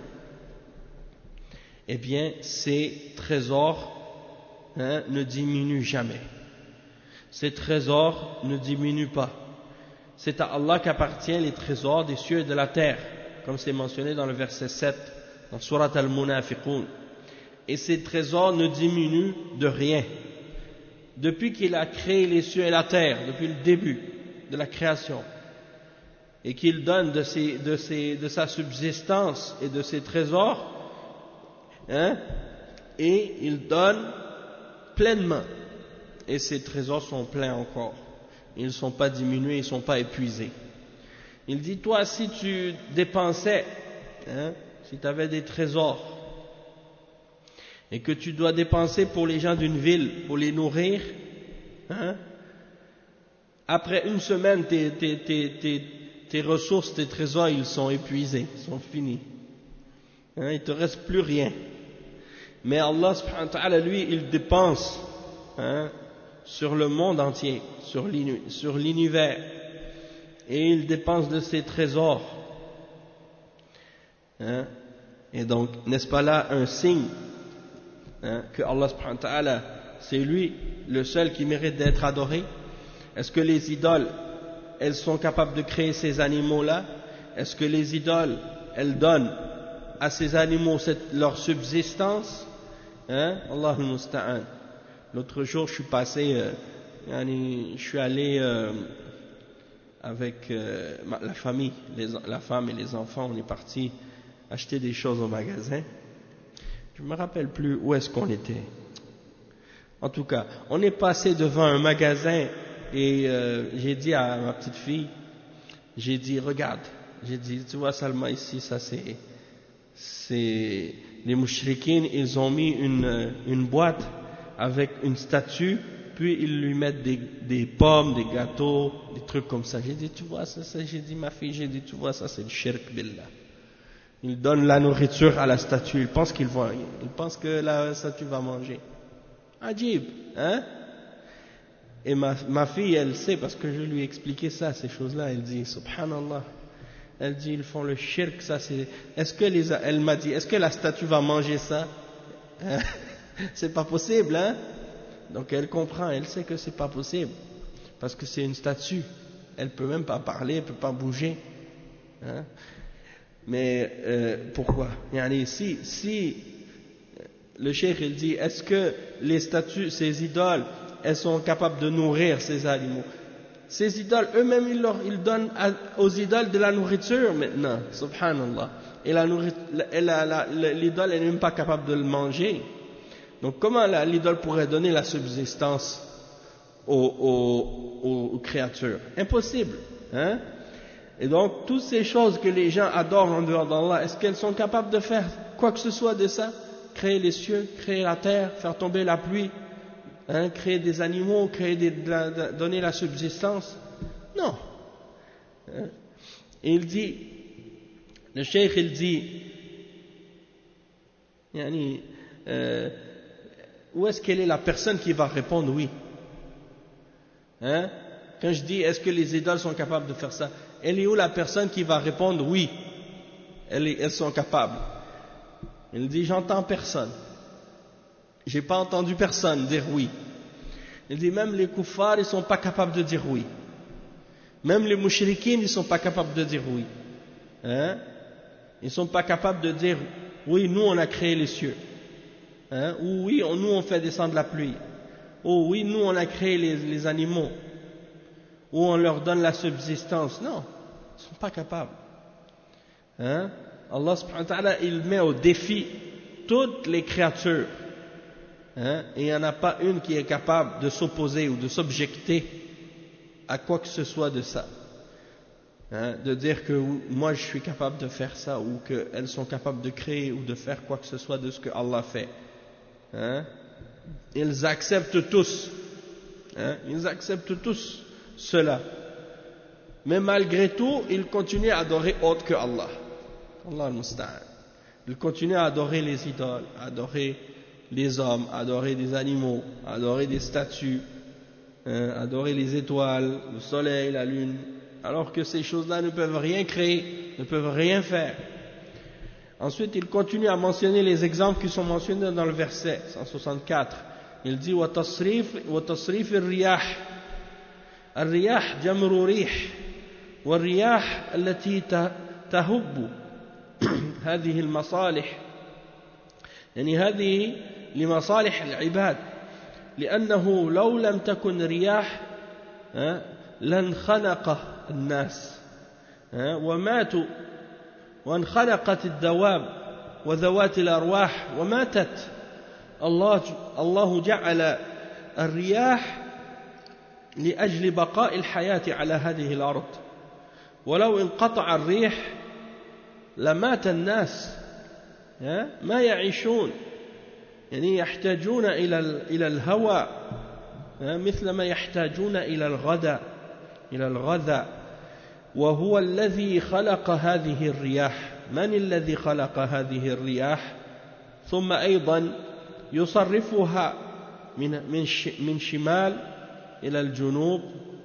Eh bien, ces trésors hein, ne diminuent jamais. Ces trésors ne diminuent pas. C'est à Allah qu'appartiennent les trésors des cieux et de la terre, comme c'est mentionné dans le verset sept, dans Surat Al-Munafiqun. Et ces trésors ne diminuent de rien. Depuis qu'il a créé les cieux et la terre, depuis le début de la création, et qu'il donne de, ses, de, ses, de sa subsistance et de ses trésors, hein, et il donne pleinement, et ces trésors sont pleins encore, ils ne sont pas diminués, ils ne sont pas épuisés. Il dit, toi si tu dépensais, hein, si tu avais des trésors et que tu dois dépenser pour les gens d'une ville, pour les nourrir, hein, après une semaine tes, tes, tes, tes, tes ressources, tes trésors ils sont épuisés, ils sont finis, hein, il ne te reste plus rien. Mais Allah subhanahu wa ta'ala, lui, il dépense hein, sur le monde entier, sur l'univers, et il dépense de ses trésors. Hein, et donc, n'est-ce pas là un signe hein, que Allah subhanahu wa ta'ala, c'est lui le seul qui mérite d'être adoré? Est-ce que les idoles, elles sont capables de créer ces animaux-là? Est-ce que les idoles, elles donnent à ces animaux cette, leur subsistance? Hein? Allah al-Musta'an. L'autre jour, je suis passé, euh, yani, je suis allé euh, avec euh, la famille, les, la femme et les enfants, on est partis acheter des choses au magasin. Je me rappelle plus où est-ce qu'on était. En tout cas, on est passé devant un magasin et euh, j'ai dit à ma petite fille, j'ai dit, regarde, j'ai dit, tu vois Salma ici, ça c'est, c'est, les mouchrikines, ils ont mis une, une boîte avec une statue, puis ils lui mettent des, des pommes, des gâteaux, des trucs comme ça. J'ai dit, tu vois ça, ça j'ai dit, ma fille, j'ai dit, tu vois ça, c'est le shirk billah. Ils donnent la nourriture à la statue, ils pensent qu'ils vont, ils pensent que la statue va manger. Ajib, hein? Et ma, ma fille, elle sait, parce que je lui ai expliqué ça, ces choses-là, elle dit, subhanallah, elle dit, ils font le shirk, ça c'est, est-ce que les, elle m'a dit, est-ce que la statue va manger ça? Hein? C'est pas possible, hein? Donc elle comprend, elle sait que c'est pas possible, parce que c'est une statue, elle peut même pas parler, elle peut pas bouger, hein? Mais euh, pourquoi? Yani, si, si le cheikh il dit, est-ce que les statues, ces idoles, elles sont capables de nourrir ces animaux? Ces idoles, eux-mêmes, ils, leur, ils donnent à, aux idoles de la nourriture maintenant, subhanallah. Et la l'idole elle n'est même pas capable de le manger. Donc comment l'idole pourrait donner la subsistance aux, aux, aux, aux créatures? Impossible, hein? Et donc, toutes ces choses que les gens adorent en dehors d'Allah, est-ce qu'elles sont capables de faire quoi que ce soit de ça? Créer les cieux, créer la terre, faire tomber la pluie, hein, créer des animaux, créer des, de la, de, donner la subsistance? Non. Hein? Et il dit, le cheikh il dit, yani, euh, où est-ce qu'elle est la personne qui va répondre oui? Hein? Quand je dis est-ce que les idoles sont capables de faire ça, elle est où la personne qui va répondre oui, elles, elles sont capables? Il dit j'entends personne, j'ai pas entendu personne dire oui. Il dit même les kuffars ils sont pas capables de dire oui, même les mouchrikines ils sont pas capables de dire oui, hein? Ils sont pas capables de dire oui nous on a créé les cieux, hein? Ou oui on, nous on fait descendre la pluie, ou oui nous on a créé les, les animaux, où on leur donne la subsistance. Non, ils ne sont pas capables. Hein? Allah subhanahu wa ta'ala, il met au défi toutes les créatures. Hein? Et il n'y en a pas une qui est capable de s'opposer ou de s'objecter à quoi que ce soit de ça. Hein? De dire que moi je suis capable de faire ça, ou qu'elles sont capables de créer ou de faire quoi que ce soit de ce que Allah fait. Hein? Ils acceptent tous. Hein? Ils acceptent tous cela, mais malgré tout ils continuent à adorer autre que Allah. Allah al-Musta'an. Ils continuent à adorer les idoles, à adorer les hommes, à adorer des animaux, à adorer des statues, hein, à adorer les étoiles, le soleil, la lune, alors que ces choses-là ne peuvent rien créer, ne peuvent rien faire. Ensuite il continue à mentionner les exemples qui sont mentionnés dans le verset cent soixante-quatre. Il dit wa tasrif wa tasrif ar-riyah. الرياح جمر ريح والرياح التي تهب هذه المصالح يعني هذه لمصالح العباد لأنه لو لم تكن رياح لانخنق الناس وماتوا وانخنقت الدواب وذوات الأرواح وماتت. الله الله جعل الرياح لأجل بقاء الحياة على هذه الأرض، ولو انقطع الريح لمات الناس ما يعيشون، يعني يحتاجون إلى إلى الهواء مثل ما يحتاجون إلى الغذاء إلى الغذاء وهو الذي خلق هذه الرياح. من الذي خلق هذه الرياح؟ ثم أيضا يصرفها من من من شمال إلى الجنوب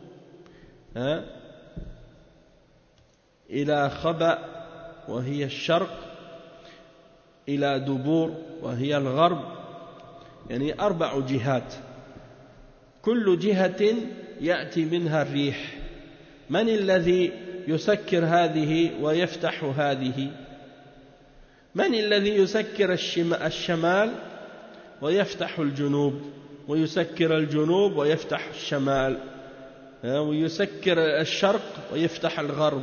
إلى خبأ وهي الشرق إلى دبور وهي الغرب، يعني أربع جهات، كل جهة يأتي منها الريح. من الذي يسكر هذه ويفتح هذه؟ من الذي يسكر الشمال ويفتح الجنوب، ويسكر الجنوب ويفتح الشمال، ويسكر الشرق ويفتح الغرب؟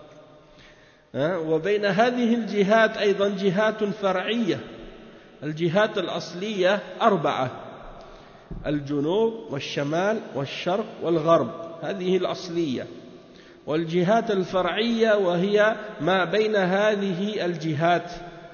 وبين هذه الجهات أيضا جهات فرعية. الجهات الأصلية أربعة: الجنوب والشمال والشرق والغرب، هذه الأصلية. والجهات الفرعية وهي ما بين هذه الجهات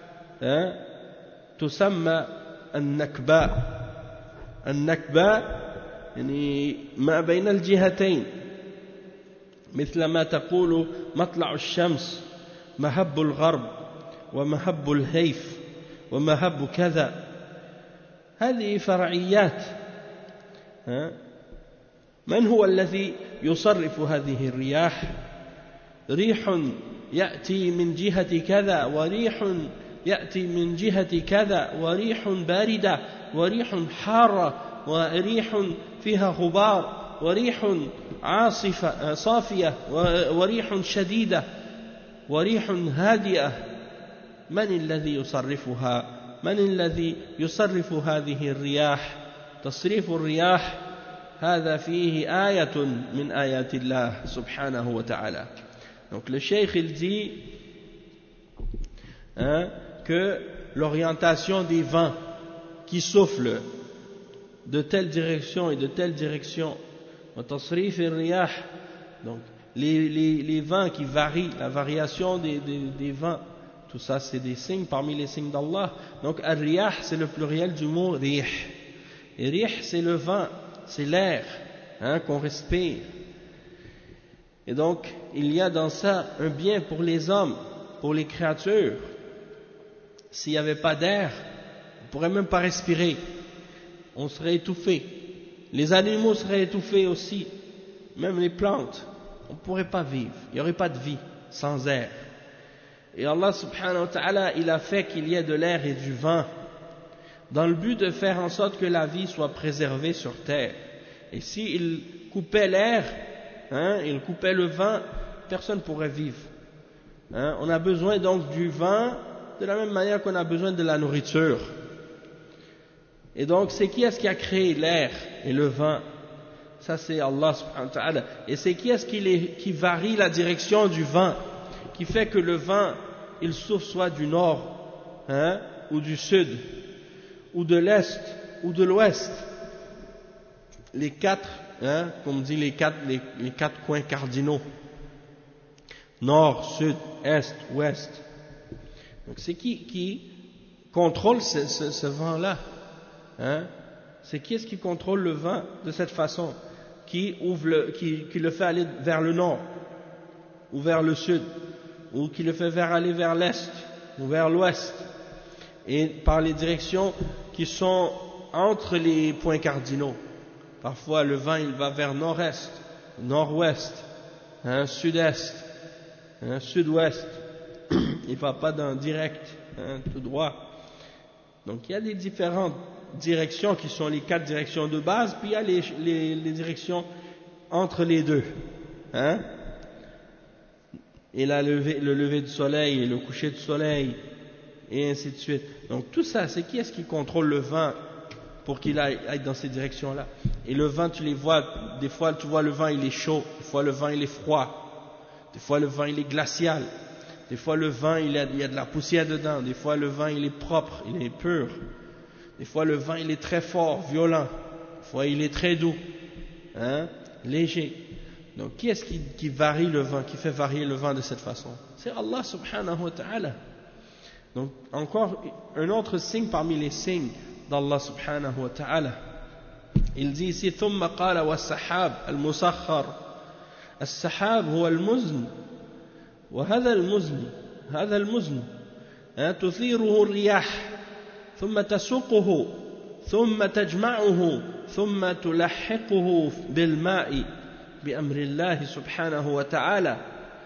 تسمى النكباء. النكباء يعني ما بين الجهتين، مثل ما تقول مطلع الشمس مهب الغرب ومهب الهيف ومهب كذا، هذه فرعيات. من هو الذي يصرف هذه الرياح؟ ريح يأتي من جهة كذا، وريح يأتي من جهة كذا، وريح باردة، وريح حارة، وريح فيها غبار، وريح عاصفة صافية، وريح شديدة، وريح هادئة. من الذي يصرفها؟ من الذي يصرف هذه الرياح؟ تصريف الرياح هذا فيه آية من آيات الله سبحانه وتعالى. Donc le cheikh il dit hein, que l'orientation des vents qui soufflent de telle direction et de telle direction, وتصريف الرياح, donc les, les, les vents qui varient, la variation des, des, des vents, tout ça c'est des signes parmi les signes d'Allah. Donc al-riyah c'est le pluriel du mot rih, et rih c'est le vent, c'est l'air hein, qu'on respire. Et donc il y a dans ça un bien pour les hommes, pour les créatures. S'il n'y avait pas d'air, on ne pourrait même pas respirer, on serait étouffé. Les animaux seraient étouffés aussi, même les plantes, on ne pourrait pas vivre, il n'y aurait pas de vie sans air. Et Allah subhanahu wa ta'ala, il a fait qu'il y ait de l'air et du vent dans le but de faire en sorte que la vie soit préservée sur terre. Et s'il coupait l'air, hein, il coupait le vent, personne ne pourrait vivre. Hein, on a besoin donc du vent de la même manière qu'on a besoin de la nourriture. Et donc c'est qui est-ce qui a créé l'air et le vent? Ça c'est Allah subhanahu wa ta'ala. Et c'est qui est-ce qui, les, qui varie la direction du vent, qui fait que le vent il souffle soit du nord hein, ou du sud ou de l'est ou de l'ouest, les quatre hein, comme dit les quatre, les, les quatre coins cardinaux, nord, sud, est, ouest. Donc c'est qui qui contrôle ce, ce, ce vent-là hein? C'est qui est-ce qui contrôle le vent de cette façon, qui, ouvre le, qui, qui le fait aller vers le nord ou vers le sud, ou qui le fait vers aller vers l'est ou vers l'ouest, et par les directions qui sont entre les points cardinaux. Parfois le vent il va vers nord-est, nord-ouest, hein, sud-est, hein, sud-ouest, il ne va pas dans direct, hein, tout droit. Donc il y a des différentes directions qui sont les quatre directions de base, puis il y a les, les, les directions entre les deux, hein, et la levée, le lever du soleil et le coucher du soleil, et ainsi de suite. Donc tout ça, c'est qui est-ce qui contrôle le vent pour qu'il aille, aille dans ces directions-là? Et le vent, tu les vois, des fois tu vois le vent il est chaud, des fois le vent il est froid, des fois le vent il est glacial, des fois le vent il, a, il y a de la poussière dedans, des fois le vent il est propre, il est pur, des fois le vent il est très fort, violent, des fois il est très doux, hein, léger. Donc qui est-ce qui, qui varie le vent, qui fait varier le vent de cette façon? C'est Allah subhanahu wa ta'ala. Donc encore un autre signe parmi les signes d'Allah subhanahu wa ta'ala. Il dit ici ثم قال والسحاب المسخر. السحاب هو المزن، وهذا المزن هذا المزن تثيره الرياح ثم تسوقه ثم تجمعه ثم تلحقه بالماء بأمر الله سبحانه وتعالى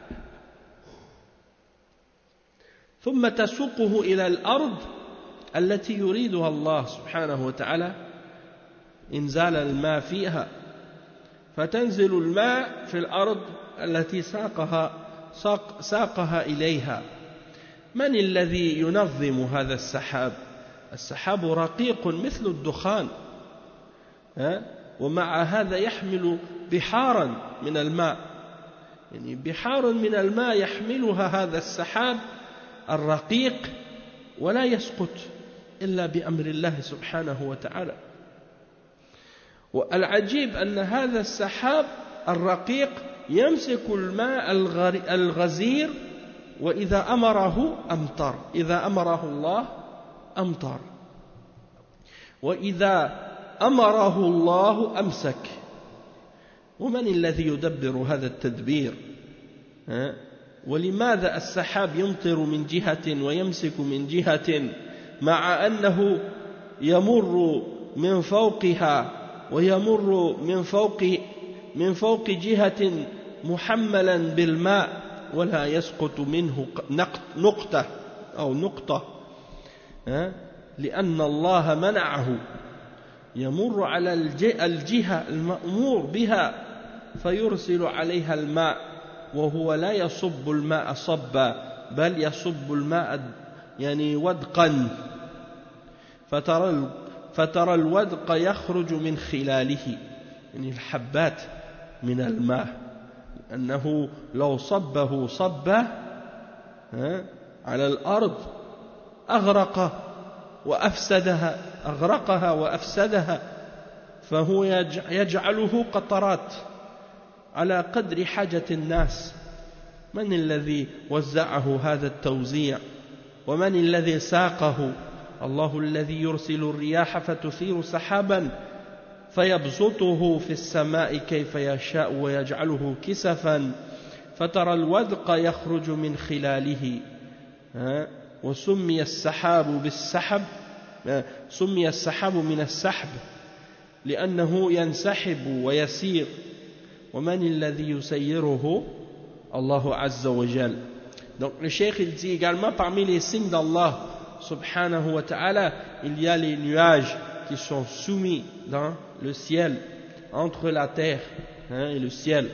ثم تسوقه إلى الأرض التي يريدها الله سبحانه وتعالى إنزال الماء فيها فتنزل الماء في الأرض التي ساقها, ساق ساقها إليها. من الذي ينظم هذا السحاب؟ السحاب رقيق مثل الدخان، ومع هذا يحمل بحارا من الماء، يعني بحار من الماء يحملها هذا السحاب الرقيق ولا يسقط إلا بأمر الله سبحانه وتعالى. والعجيب أن هذا السحاب الرقيق يمسك الماء الغزير وإذا أمره أمطر، إذا أمره الله أمطر، وإذا أمره الله أمسك. ومن الذي يدبر هذا التدبير؟ ها؟ ولماذا السحاب يمطر من جهة ويمسك من جهة مع أنه يمر من فوقها ويمر من فوق من فوق جهة محملا بالماء ولا يسقط منه نقطة أو نقطة؟ لأن الله منعه، يمر على الجهة المأمور بها فيرسل عليها الماء، وهو لا يصب الماء صبا بل يصب الماء يعني ودقا، فترى فترى الودق يخرج من خلاله، يعني الحبات من الماء، أنه لو صبه صبا على الأرض أغرق وأفسدها، أغرقها وأفسدها، فهو يجعله قطرات على قدر حاجة الناس. من الذي وزعه هذا التوزيع؟ ومن الذي ساقه؟ الله الذي يرسل الرياح فتثير سحابا فيبسطه في السماء كيف يشاء ويجعله كسفا فترى الودق يخرج من خلاله. وسمي السحاب بالسحب، سمي السحاب من السحب لأنه ينسحب ويسير. ومن الذي يسيره؟ Allah Azza wa Jal. Donc le cheikh il dit également parmi les signes d'Allah subhanahu wa ta'ala, il y a les nuages qui sont soumis dans le ciel, entre la terre hein, et le ciel.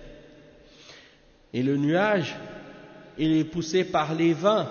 Et le nuage, il est poussé par les vents,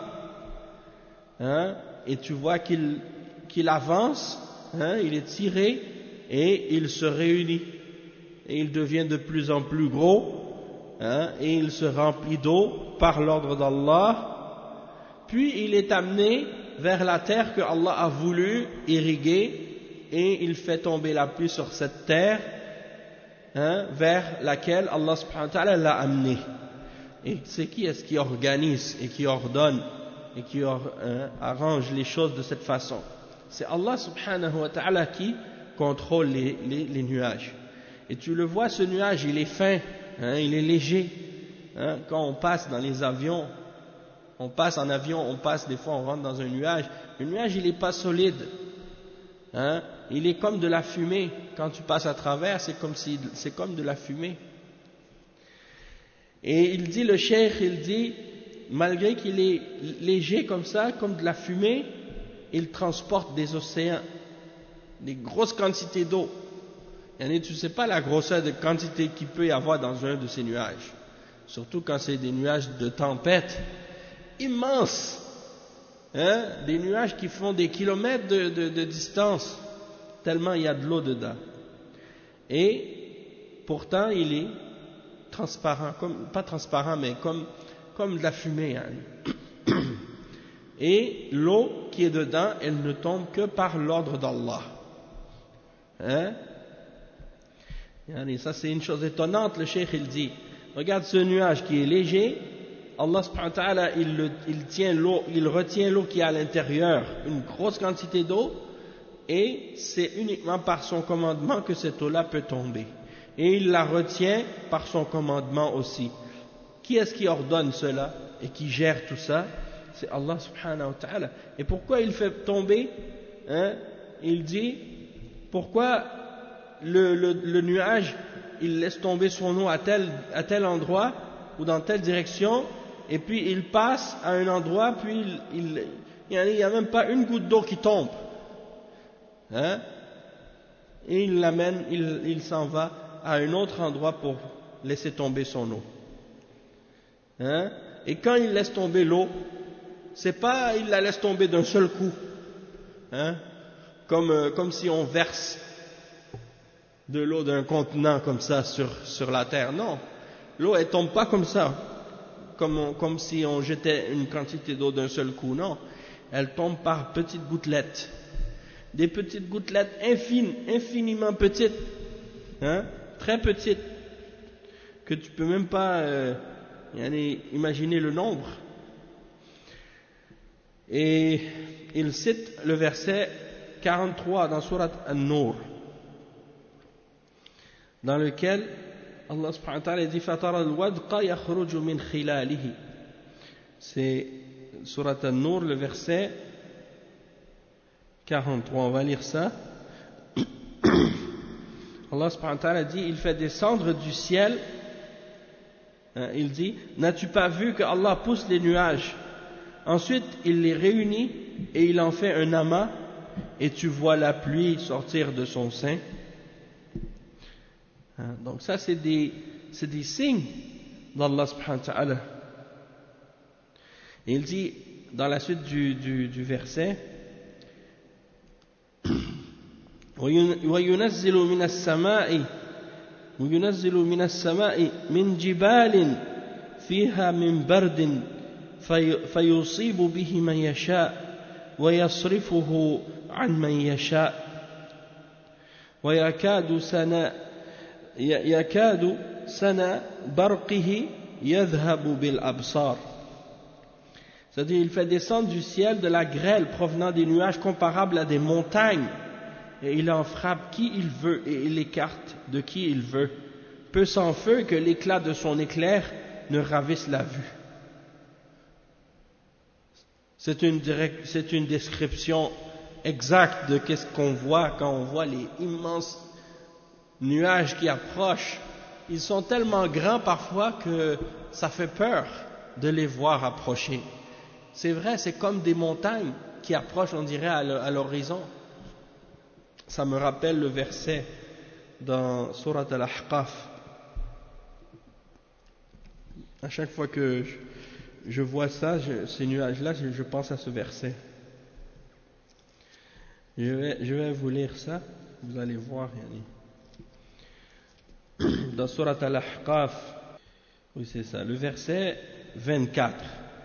hein, et tu vois qu'il qu'il avance, hein, il est tiré et il se réunit. Et il devient de plus en plus gros, hein, et il se remplit d'eau par l'ordre d'Allah, puis il est amené vers la terre que Allah a voulu irriguer, et il fait tomber la pluie sur cette terre, hein, vers laquelle Allah subhanahu wa ta'ala l'a amené. Et c'est qui est-ce qui organise et qui ordonne et qui or, hein, arrange les choses de cette façon? C'est Allah subhanahu wa ta'ala qui contrôle les, les, les nuages. Et tu le vois, ce nuage, il est fin, hein, il est léger. Hein, quand on passe dans les avions, on passe en avion, on passe, des fois on rentre dans un nuage. Le nuage, il n'est pas solide. Hein, il est comme de la fumée. Quand tu passes à travers, c'est comme, si, c'est comme de la fumée. Et il dit, le cheikh, il dit, malgré qu'il est léger comme ça, comme de la fumée, il transporte des océans, des grosses quantités d'eau. Et tu ne sais pas la grosseur de quantité qu'il peut y avoir dans un de ces nuages, surtout quand c'est des nuages de tempête immenses, hein, des nuages qui font des kilomètres de, de, de distance, tellement il y a de l'eau dedans. Et pourtant il est transparent, comme, pas transparent, mais comme, comme de la fumée. Hein. Et l'eau qui est dedans, elle ne tombe que par l'ordre d'Allah. Hein? Et ça c'est une chose étonnante, le cheikh il dit, regarde ce nuage qui est léger, Allah subhanahu wa ta'ala il, le, il, tient l'eau, il retient l'eau qui est à l'intérieur, une grosse quantité d'eau, et c'est uniquement par son commandement que cette eau-là peut tomber. Et il la retient par son commandement aussi. Qui est-ce qui ordonne cela et qui gère tout ça? C'est Allah subhanahu wa ta'ala. Et pourquoi il fait tomber, hein, il dit, pourquoi le, le, le nuage, il laisse tomber son eau à tel, à tel endroit ou dans telle direction, et puis il passe à un endroit, puis il, il, il n'y a même pas une goutte d'eau qui tombe. Hein? Et il l'amène, il, il s'en va à un autre endroit pour laisser tomber son eau. Hein? Et quand il laisse tomber l'eau, c'est pas il la laisse tomber d'un seul coup, hein? comme, euh, comme si on verse de l'eau d'un contenant comme ça sur, sur la terre. Non, l'eau elle tombe pas comme ça, comme, on, comme si on jetait une quantité d'eau d'un seul coup. Non, elle tombe par petites gouttelettes, des petites gouttelettes infines, infiniment petites, hein? Très petites, que tu peux même pas euh, imaginer le nombre. Et il cite le verset quarante-trois dans Surat An-Nur, dans lequel Allah subhanahu wa ta'ala dit Fatara al-wadqa yakhruju min khilalihi. C'est Surat An-Nur, le verset quarante-trois. On va lire ça. Allah subhanahu wa ta'ala dit, il fait descendre du ciel, hein, il dit, n'as-tu pas vu que Allah pousse les nuages? Ensuite, il les réunit et il en fait un amas, et tu vois la pluie sortir de son sein. Hein, donc ça, c'est des, c'est des signes d'Allah subhanahu wa ta'ala. Et il dit, dans la suite du, du, du verset, وينزل من السماء وينزل من السماء من جبال فيها من برد فيصيب به من يشاء ويصرفه عن من يشاء ويكاد سنا يكاد سنا برقه يذهب بالأبصار. C'est-à-dire, il fait descendre du ciel de la grêle provenant des nuages comparables à des montagnes, et il en frappe qui il veut et il l'écarte de qui il veut, peu sans feu que l'éclat de son éclair ne ravisse la vue. C'est une, direct, c'est une description exacte de qu'est-ce qu'on voit quand on voit les immenses nuages qui approchent. Ils sont tellement grands parfois que ça fait peur de les voir approcher. C'est vrai, c'est comme des montagnes qui approchent, on dirait, à l'horizon. Ça me rappelle le verset dans Surat Al-Ahqaf. À chaque fois que je, je vois ça, je, ces nuages-là, je, je pense à ce verset. Je vais, je vais vous lire ça, vous allez voir. Yani. Dans Surat Al-Ahqaf, oui c'est ça, le verset vingt-quatre.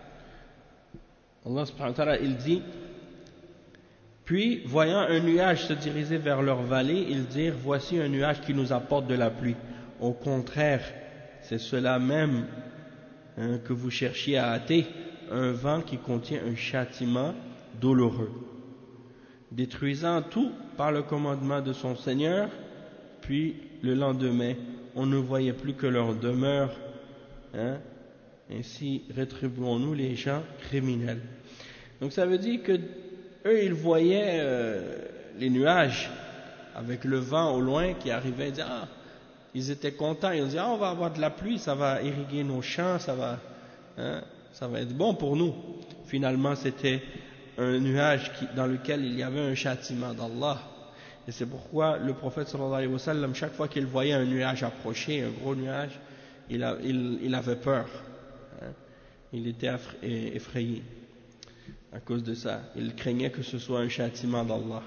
Allah subhanahu wa ta'ala, il dit: puis, voyant un nuage se diriger vers leur vallée, ils dirent, voici un nuage qui nous apporte de la pluie. Au contraire, c'est cela même hein, que vous cherchiez à hâter, un vent qui contient un châtiment douloureux, détruisant tout par le commandement de son Seigneur. Puis, le lendemain, on ne voyait plus que leur demeure. Hein, ainsi rétribuons-nous les gens criminels. Donc ça veut dire que eux, ils voyaient euh, les nuages avec le vent au loin qui arrivait. Ils, disaient, ah, ils étaient contents. Ils disaient, ah, on va avoir de la pluie, ça va irriguer nos champs, ça va, hein, ça va être bon pour nous. Finalement, c'était un nuage qui, dans lequel il y avait un châtiment d'Allah. Et c'est pourquoi le prophète sallallahu alayhi wa sallam, chaque fois qu'il voyait un nuage approcher, un gros nuage, il, a, il, il avait peur. Hein, il était effrayé. À cause de ça, il craignait que ce soit un châtiment d'Allah.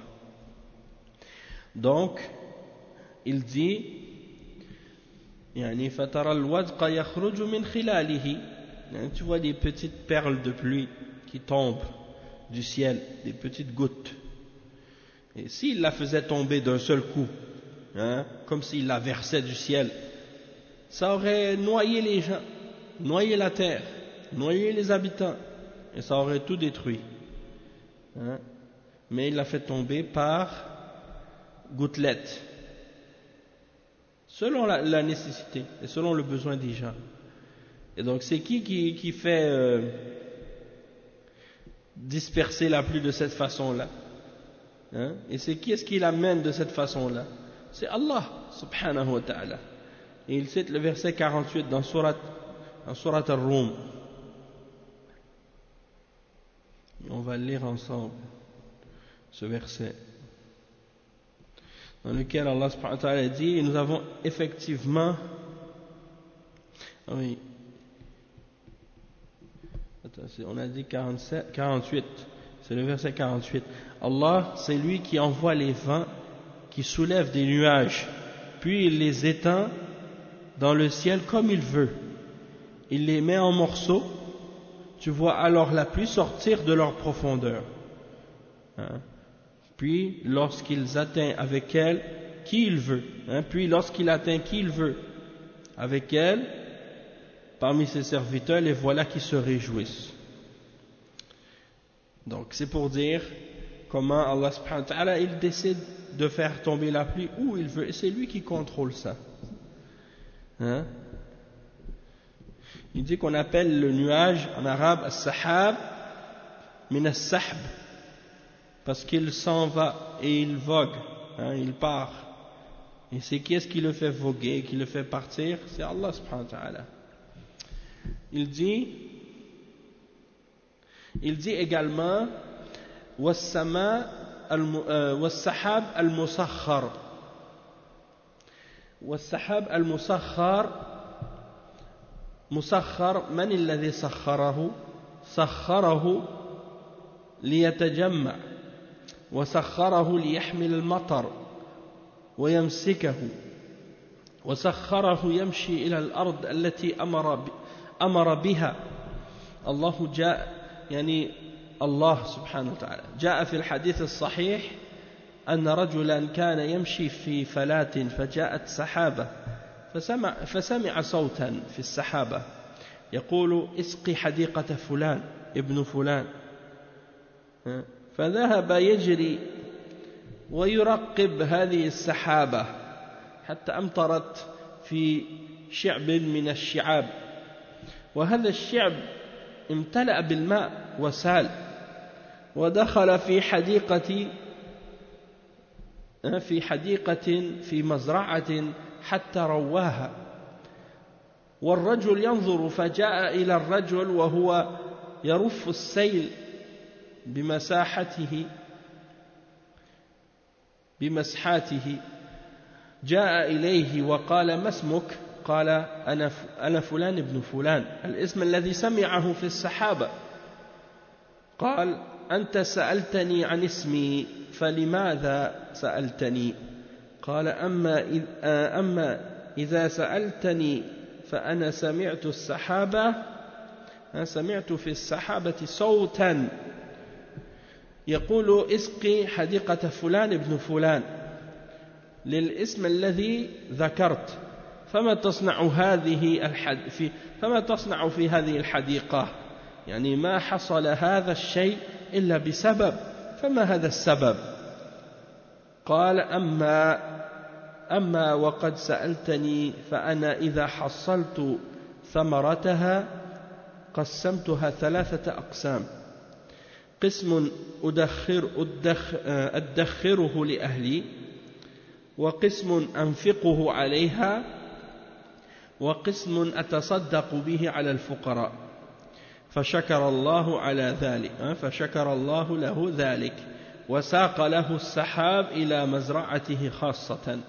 Donc, il dit, yani, fatara al-wadqa yakhruju min khilalihi. Tu vois des petites perles de pluie qui tombent du ciel, des petites gouttes. Et s'il la faisait tomber d'un seul coup, hein, comme s'il la versait du ciel, ça aurait noyé les gens, noyé la terre, noyé les habitants. Et ça aurait tout détruit. Hein? Mais il l'a fait tomber par gouttelettes, selon la, la nécessité et selon le besoin des gens. Et donc c'est qui qui, qui fait euh, disperser la pluie de cette façon-là? Hein? Et c'est qui est-ce qui l'amène de cette façon-là? C'est Allah subhanahu wa ta'ala. Et il cite le verset quarante-huit dans Surat, dans Surat Ar-Rum. Et on va le lire ensemble, ce verset, dans lequel Allah subhanahu wa ta'ala dit, et nous avons effectivement, oui, attends, on a dit quarante-sept, quarante-huit, c'est le verset quarante-huit. Allah, c'est lui qui envoie les vents, qui soulève des nuages, puis il les étend dans le ciel comme il veut. Il les met en morceaux, tu vois alors la pluie sortir de leur profondeur. Hein? Puis lorsqu'il atteint avec elle qui il veut, hein? puis lorsqu'il atteint qui il veut avec elle, parmi ses serviteurs, les voilà qui se réjouissent. Donc c'est pour dire comment Allah subhanahu wa ta'ala, il décide de faire tomber la pluie où il veut, et c'est lui qui contrôle ça. Hein? Il dit qu'on appelle le nuage en arabe as-sahab min as-sahb, parce qu'il s'en va et il vogue, hein, il part. Et c'est qui est-ce qui le fait voguer, qui le fait partir? C'est Allah subhanahu wa ta'ala. Il dit, il dit également was-sama was-sahab al-musakhkhar. Was-sahab al-musakhkhar, مسخر من الذي سخره سخره ليتجمع وسخره ليحمل المطر ويمسكه وسخره يمشي إلى الأرض التي أمر أمر بها الله جاء يعني الله سبحانه وتعالى جاء في الحديث الصحيح أن رجلا كان يمشي في فلاة فجاءت سحابة فسمع, فسمع صوتا في السحابة يقول اسقي حديقة فلان ابن فلان فذهب يجري ويرقب هذه السحابة حتى أمطرت في شعب من الشعاب وهذا الشعب امتلأ بالماء وسال ودخل في حديقة في حديقة في مزرعة حتى رواها والرجل ينظر فجاء إلى الرجل وهو يرف السيل بمساحته بمسحاته جاء إليه وقال ما اسمك؟ قال أنا أنا فلان ابن فلان، الاسم الذي سمعه في السحابة. قال أنت سألتني عن اسمي فلماذا سألتني؟ قال أما أما إذا سألتني فأنا سمعت السحابة سمعت في السحابة صوتا يقول اسقي حديقة فلان ابن فلان للاسم الذي ذكرت، فما تصنع هذه الحد في فما تصنع في هذه الحديقة؟ يعني ما حصل هذا الشيء إلا بسبب، فما هذا السبب؟ قال أما أما وقد سألتني فأنا إذا حصلت ثمرتها قسمتها ثلاثة أقسام، قسم أدخر أدخره لأهلي، وقسم أنفقه عليها، وقسم أتصدق به على الفقراء. فشكر الله على ذلك فشكر الله له ذلك وساق له السحاب إلى مزرعته خاصة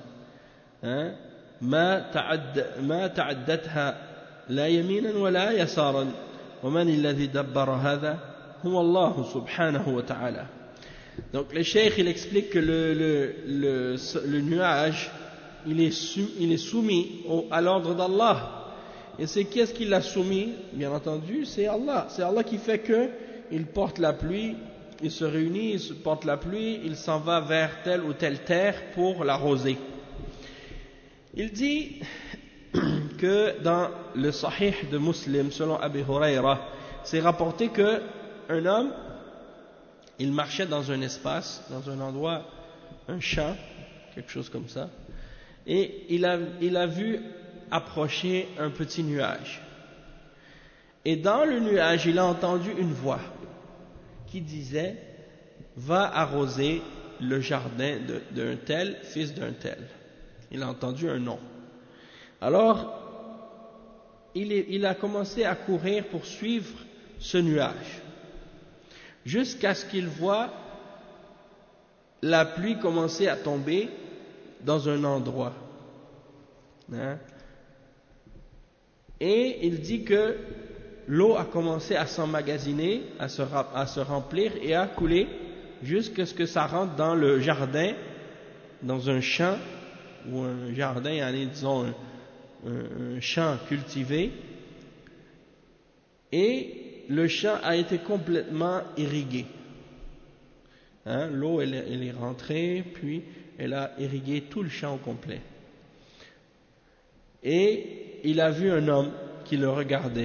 ما تعد ما تعدتها لا يمينا ولا يسارا، ومن الذي دبر هذا هو الله سبحانه وتعالى. Donc le cheikh il explique que le, le, le, le nuage il est, sou, il est soumis au, à l'ordre d'Allah. Et c'est qui est-ce qui l'a soumis? Bien entendu, c'est Allah. C'est Allah qui fait que il porte la pluie, il se réunit, il porte la pluie, il s'en va vers telle ou telle terre pour l'arroser. Il dit que dans le Sahih de Muslim, selon Abu Huraira, c'est rapporté que un homme, il marchait dans un espace, dans un endroit, un champ, quelque chose comme ça, et il a, il a vu approcher un petit nuage. Et dans le nuage, il a entendu une voix qui disait « Va arroser le jardin d'un tel, fils d'un tel. Il a entendu un nom. Alors, il, est, il a commencé à courir pour suivre ce nuage, jusqu'à ce qu'il voit la pluie commencer à tomber dans un endroit. Hein? Et il dit que l'eau a commencé à s'emmagasiner, à se, à se remplir et à couler jusqu'à ce que ça rentre dans le jardin, dans un champ, ou un jardin, disons un, un, un champ cultivé, et le champ a été complètement irrigué. Hein, l'eau elle, elle est rentrée, puis elle a irrigué tout le champ au complet. Et il a vu un homme qui le regardait.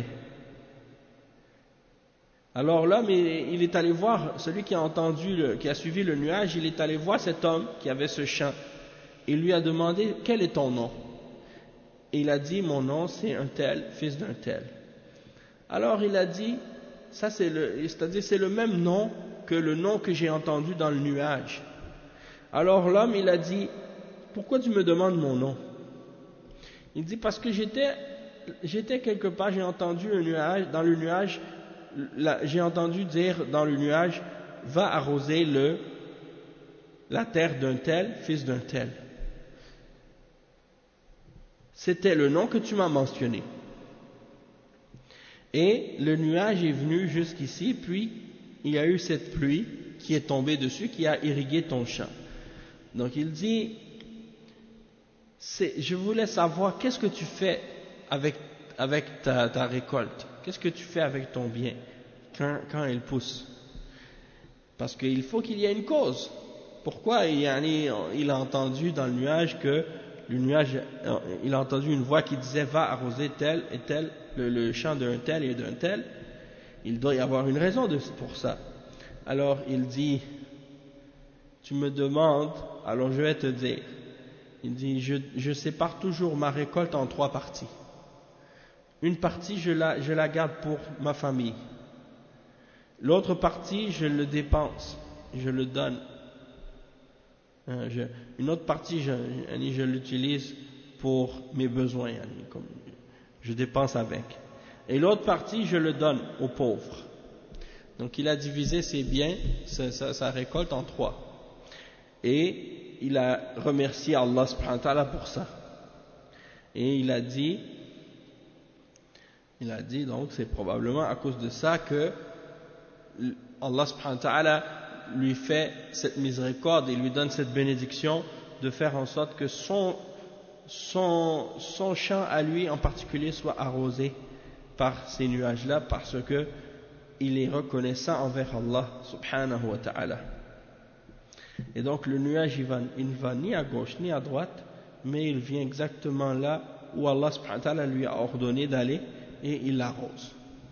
Alors l'homme, il est allé voir, celui qui a entendu, le, qui a suivi le nuage, il est allé voir cet homme qui avait ce champ. Il lui a demandé, quel est ton nom? Et il a dit, mon nom c'est un tel, fils d'un tel. Alors il a dit, ça c'est le, c'est-à-dire c'est le même nom que le nom que j'ai entendu dans le nuage. Alors l'homme, il a dit, pourquoi tu me demandes mon nom? Il dit, parce que j'étais, j'étais quelque part, j'ai entendu un nuage, dans le nuage, j'ai entendu dire dans le nuage, va arroser le, la terre d'un tel, fils d'un tel. C'était le nom que tu m'as mentionné. Et le nuage est venu jusqu'ici, puis il y a eu cette pluie qui est tombée dessus, qui a irrigué ton champ. Donc il dit, je voulais savoir qu'est-ce que tu fais avec, avec ta, ta récolte, qu'est-ce que tu fais avec ton bien quand, quand il pousse. Parce qu'il faut qu'il y ait une cause. Pourquoi il, il a entendu dans le nuage que le nuage, il a entendu une voix qui disait va arroser tel et tel, le, le champ d'un tel et d'un tel. Il doit y avoir une raison de, pour ça. Alors il dit, tu me demandes, alors je vais te dire. Il dit, je, je sépare toujours ma récolte en trois parties. Une partie, je la, je la garde pour ma famille. L'autre partie, je le dépense, je le donne. Hein, je, une autre partie, je, je l'utilise pour mes besoins, comme je dépense avec. Et l'autre partie, je le donne aux pauvres. Donc il a divisé ses biens, sa, sa, sa récolte en trois. Et il a remercié Allah subhanahu wa ta'ala pour ça. Et il a dit, il a dit donc c'est probablement à cause de ça que Allah subhanahu wa ta'ala lui fait cette miséricorde et lui donne cette bénédiction de faire en sorte que son, son, son champ à lui en particulier soit arrosé par ces nuages-là parce que il est reconnaissant envers Allah subhanahu wa ta'ala. Et donc le nuage il, va, il ne va ni à gauche ni à droite, mais il vient exactement là où Allah subhanahu wa ta'ala lui a ordonné d'aller et il l'arrose.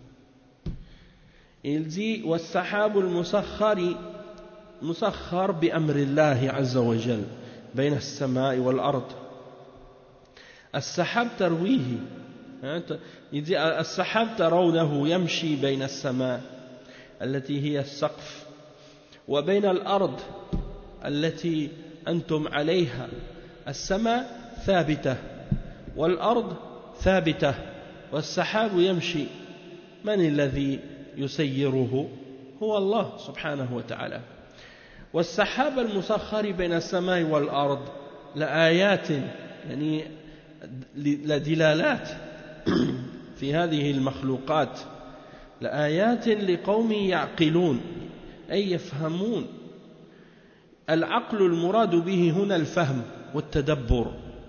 Il dit وَالسَّحَابُ الْمُسَخَّرِ مُسَخَّرْ بِأَمْرِ اللَّهِ عَزَّ وَجَلَّ بين السماء والأرض. السحاب ترويه il dit السحاب ترونه يمشي بين السماء التي هي السقف وبين الأرض التي أنتم عليها. السماء ثابتة والأرض ثابتة والسحاب يمشي. من الذي يسيره؟ هو الله سبحانه وتعالى. والسحاب المسخر بين السماء والأرض لآيات يعني لدلالات في هذه المخلوقات لآيات لقوم يعقلون أي يفهمون. العقل المراد به هنا الفهم والتدبر.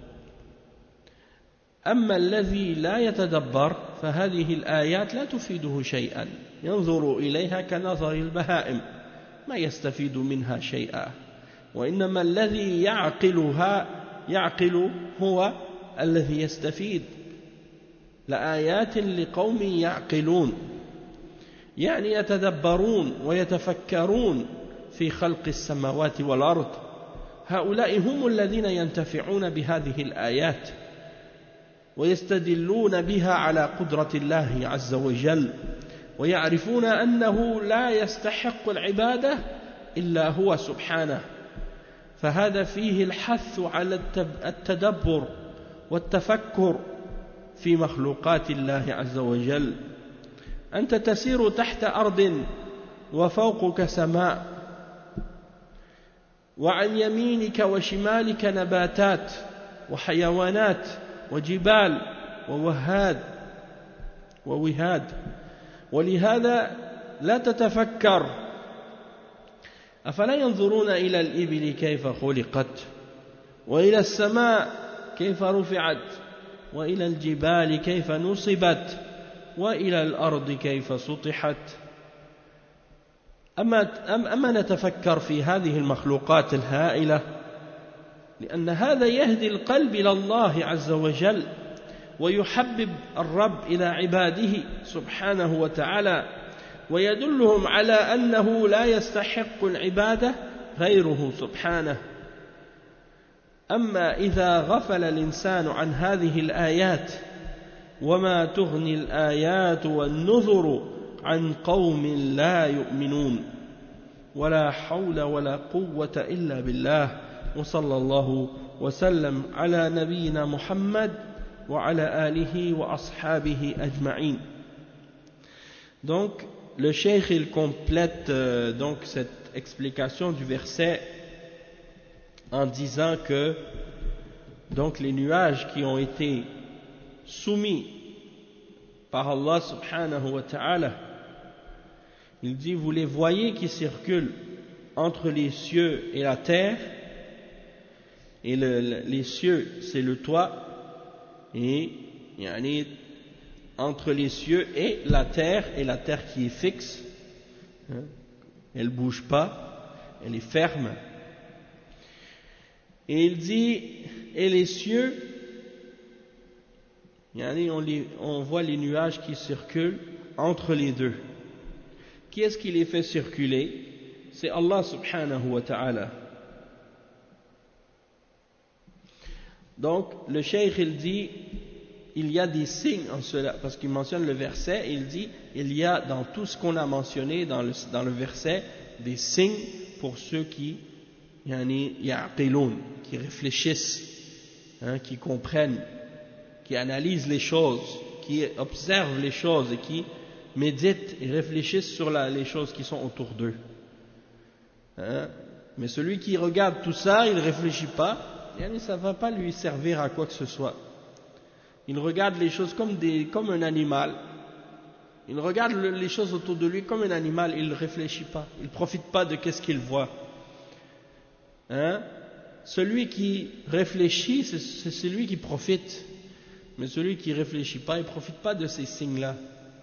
أما الذي لا يتدبر فهذه الآيات لا تفيده شيئا ينظر إليها كنظر البهائم ما يستفيد منها شيئا. وإنما الذي يعقلها يعقل هو الذي يستفيد. لآيات لقوم يعقلون يعني يتدبرون ويتفكرون في خلق السماوات والأرض. هؤلاء هم الذين ينتفعون بهذه الآيات ويستدلون بها على قدرة الله عز وجل ويعرفون أنه لا يستحق العبادة إلا هو سبحانه فهذا فيه الحث على التدبر والتفكر في مخلوقات الله عز وجل. أنت تسير تحت أرض وفوقك سماء، وعن يمينك وشمالك نباتات وحيوانات وجبال ووهاد ووهاد، ولهذا لا تتفكر. أفلا ينظرون إلى الإبل كيف خلقت، وإلى السماء كيف رفعت، وإلى الجبال كيف نصبت، وإلى الأرض كيف سطحت. أما, أما نتفكر في هذه المخلوقات الهائلة، لأن هذا يهدي القلب إلى الله عز وجل، ويحبب الرب إلى عباده سبحانه وتعالى، ويدلهم على أنه لا يستحق العبادة غيره سبحانه. أما إذا غفل الإنسان عن هذه الآيات، وما تغني الآيات والنذر عن قوم لا يؤمنون، ولا حول ولا قوة إلا بالله. وصلى الله وسلم على نبينا محمد وعلى آله وأصحابه أجمعين. Donc, le cheikh il complète euh, donc cette explication du verset en disant que donc les nuages qui ont été soumis par Allah subhanahu wa ta'ala, il dit vous les voyez qui circulent entre les cieux et la terre, et le, le, les cieux c'est le toit, et yani, entre les cieux et la terre, et la terre qui est fixe, hein, elle ne bouge pas, elle est ferme. Et il dit, et les cieux, yani on, les, on voit les nuages qui circulent entre les deux. Qui est-ce qui les fait circuler? C'est Allah subhanahu wa ta'ala. Donc, le cheikh il dit, il y a des signes en cela, parce qu'il mentionne le verset, il dit, il y a dans tout ce qu'on a mentionné dans le, dans le verset, des signes pour ceux qui, yani, ya'qiloun, qui réfléchissent, hein, qui comprennent, qui analysent les choses, qui observent les choses et qui méditent et réfléchissent sur la, les choses qui sont autour d'eux. Hein? Mais celui qui regarde tout ça, il ne réfléchit pas, yani, ça ne va pas lui servir à quoi que ce soit. Il regarde les choses comme, des, comme un animal. Il regarde le, les choses autour de lui comme un animal, il ne réfléchit pas, il ne profite pas de qu'est-ce qu'il voit. Hein? Celui qui réfléchit, c'est, c'est celui qui profite. Mais celui qui ne réfléchit pas, il ne profite pas de ces signes-là.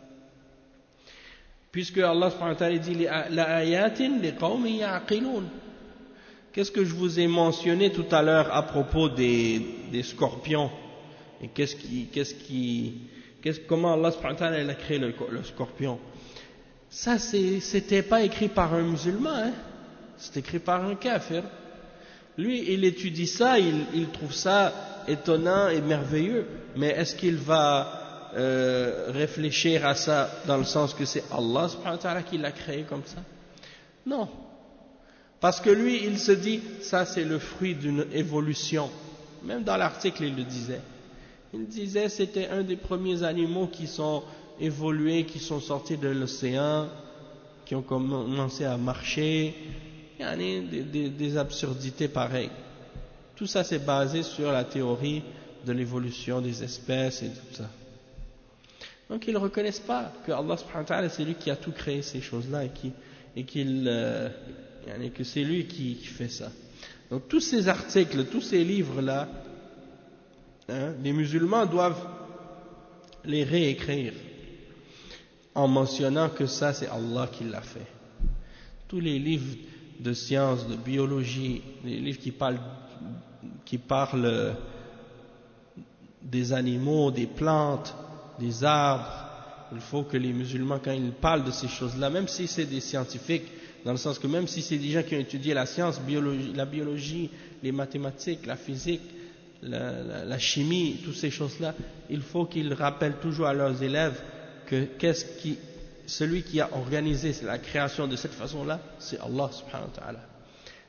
Puisque Allah subhanahu wa ta'ala dit la ayatin li qawmin ya'qilun. Qu'est-ce que je vous ai mentionné tout à l'heure à propos des, des scorpions? Et qu'est-ce qui, qu'est-ce qui, qu'est-ce, comment Allah subhanahu wa ta'ala a créé le, le scorpion? Ça, c'est, c'était pas écrit par un musulman, hein? C'est écrit par un kafir. Lui, il étudie ça, il, il trouve ça étonnant et merveilleux, mais est-ce qu'il va euh, réfléchir à ça dans le sens que c'est Allah subhanahu wa ta'ala qui l'a créé comme ça? Non. Parce que lui, il se dit, ça c'est le fruit d'une évolution. Même dans l'article, il le disait. Il disait c'était un des premiers animaux qui sont évolués, qui sont sortis de l'océan, qui ont commencé à marcher. Il y a des, des, des absurdités pareilles. Tout ça c'est basé sur la théorie de l'évolution des espèces et tout ça. Donc ils ne reconnaissent pas que Allah subhanahu wa ta'ala c'est lui qui a tout créé ces choses-là et, qui, et qu'il, euh, que c'est lui qui, qui fait ça. Donc tous ces articles, tous ces livres-là, hein, les musulmans doivent les réécrire en mentionnant que ça c'est Allah qui l'a fait. Tous les livres de sciences, de biologie, les livres qui parlent, qui parlent des animaux, des plantes, des arbres, il faut que les musulmans, quand ils parlent de ces choses-là, même si c'est des scientifiques, dans le sens que même si c'est des gens qui ont étudié la science, biologie, la biologie, les mathématiques, la physique, la, la, la chimie, toutes ces choses-là, il faut qu'ils rappellent toujours à leurs élèves que qu'est-ce qui, celui qui a organisé la création de cette façon-là, c'est Allah subhanahu wa ta'ala.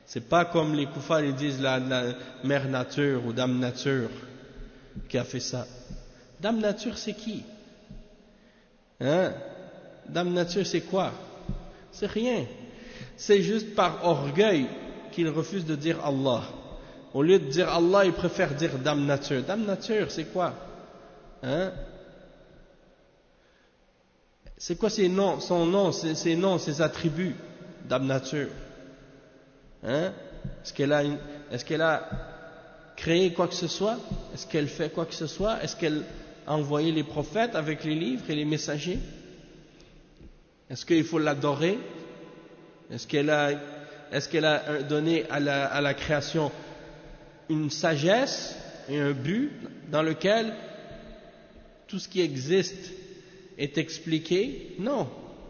C'est pas comme les koufars, ils disent la, la mère nature ou dame nature qui a fait ça. Dame nature, c'est qui? Hein? Dame nature, c'est quoi? C'est rien. C'est juste par orgueil qu'ils refusent de dire Allah. Au lieu de dire Allah, ils préfèrent dire dame nature. Dame nature, c'est quoi? Hein? C'est quoi ses noms, son nom, ses, ses noms, ses attributs? Dame nature. Hein? Est-ce qu'elle a, une, est-ce qu'elle a créé quoi que ce soit? Est-ce qu'elle fait quoi que ce soit? Est-ce qu'elle a envoyé les prophètes avec les livres et les messagers? Est-ce qu'il faut l'adorer? Est-ce qu'elle a, est-ce qu'elle a donné à la, à la création une sagesse et un but dans lequel tout ce qui existe est expliqué? Non.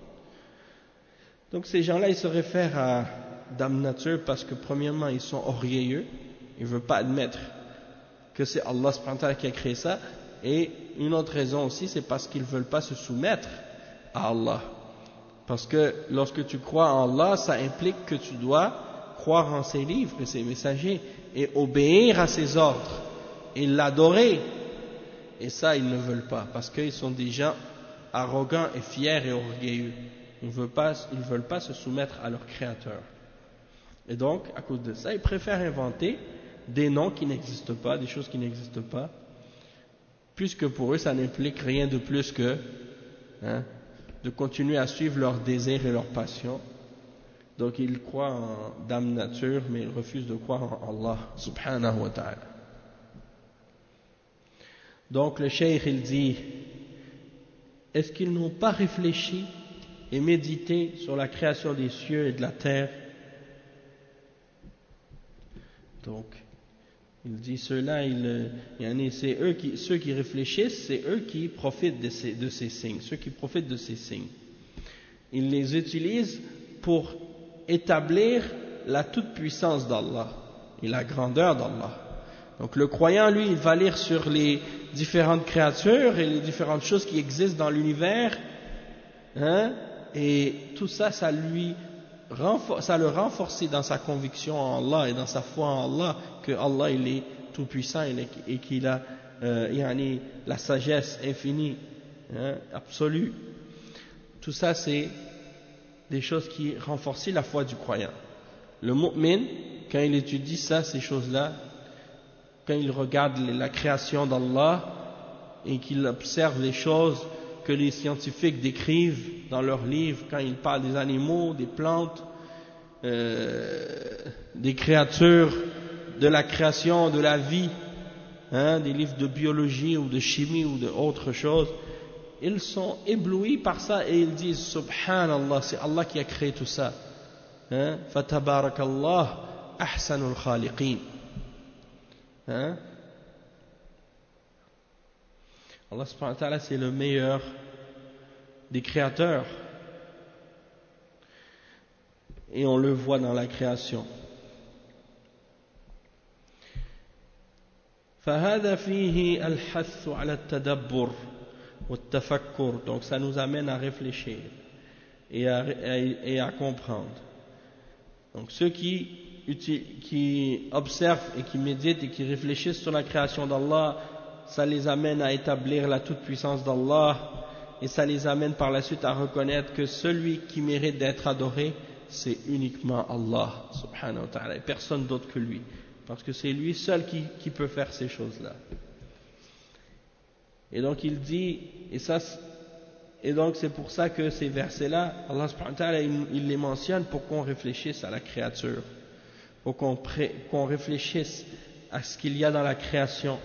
Donc ces gens-là, ils se réfèrent à dame nature parce que premièrement, ils sont orgueilleux, ils ne veulent pas admettre que c'est Allah subhanahu wa ta'ala qui a créé ça, et une autre raison aussi, c'est parce qu'ils ne veulent pas se soumettre à Allah. Parce que lorsque tu crois en Allah, ça implique que tu dois croire en ses livres et ses messagers, et obéir à ses ordres, et l'adorer. Et ça, ils ne veulent pas, parce qu'ils sont des gens arrogants et fiers et orgueilleux. Ils ne veulent pas, ils ne veulent pas se soumettre à leur Créateur. Et donc, à cause de ça, ils préfèrent inventer des noms qui n'existent pas, des choses qui n'existent pas, puisque pour eux, ça n'implique rien de plus que hein, de continuer à suivre leurs désirs et leurs passions. Donc, ils croient en dame nature, mais ils refusent de croire en Allah, subhanahu wa ta'ala. Donc, le cheikh, il dit, est-ce qu'ils n'ont pas réfléchi et médité sur la création des cieux et de la terre? Donc, il dit ceux-là, il, c'est eux qui, ceux qui réfléchissent, c'est eux qui profitent de ces, de ces signes, ceux qui profitent de ces signes. Ils les utilisent pour établir la toute-puissance d'Allah et la grandeur d'Allah. Donc le croyant, lui, il va lire sur les différentes créatures et les différentes choses qui existent dans l'univers, hein, et tout ça, ça lui ça le renforce dans sa conviction en Allah et dans sa foi en Allah, que Allah il est tout puissant et qu'il a euh, yani, la sagesse infinie, hein, absolue. Tout ça, c'est des choses qui renforcent la foi du croyant. Le mu'min, quand il étudie ça, ces choses-là, quand il regarde la création d'Allah et qu'il observe les choses que les scientifiques décrivent dans leurs livres, quand ils parlent des animaux, des plantes, euh, des créatures, de la création, de la vie, hein, des livres de biologie ou de chimie ou d'autres choses, ils sont éblouis par ça et ils disent Subhanallah, c'est Allah qui a créé tout ça. Hein? Fatabarakallah ahsanul khaliqin. Hein? Allah subhanahu wa ta'ala, c'est le meilleur des créateurs. Et on le voit dans la création. فهذا فيه الحث على التدبر والتفكر. Donc ça nous amène à réfléchir et à, et à comprendre. Donc ceux qui, qui observent et qui méditent et qui réfléchissent sur la création d'Allah, ça les amène à établir la toute-puissance d'Allah et ça les amène par la suite à reconnaître que celui qui mérite d'être adoré, c'est uniquement Allah subhanahu wa ta'ala et personne d'autre que lui, parce que c'est lui seul qui, qui peut faire ces choses-là. Et donc il dit, et ça, et donc c'est pour ça que ces versets-là, Allah subhanahu wa ta'ala, il, il les mentionne pour qu'on réfléchisse à la créature, pour qu'on, pré, qu'on réfléchisse à ce qu'il y a dans la création.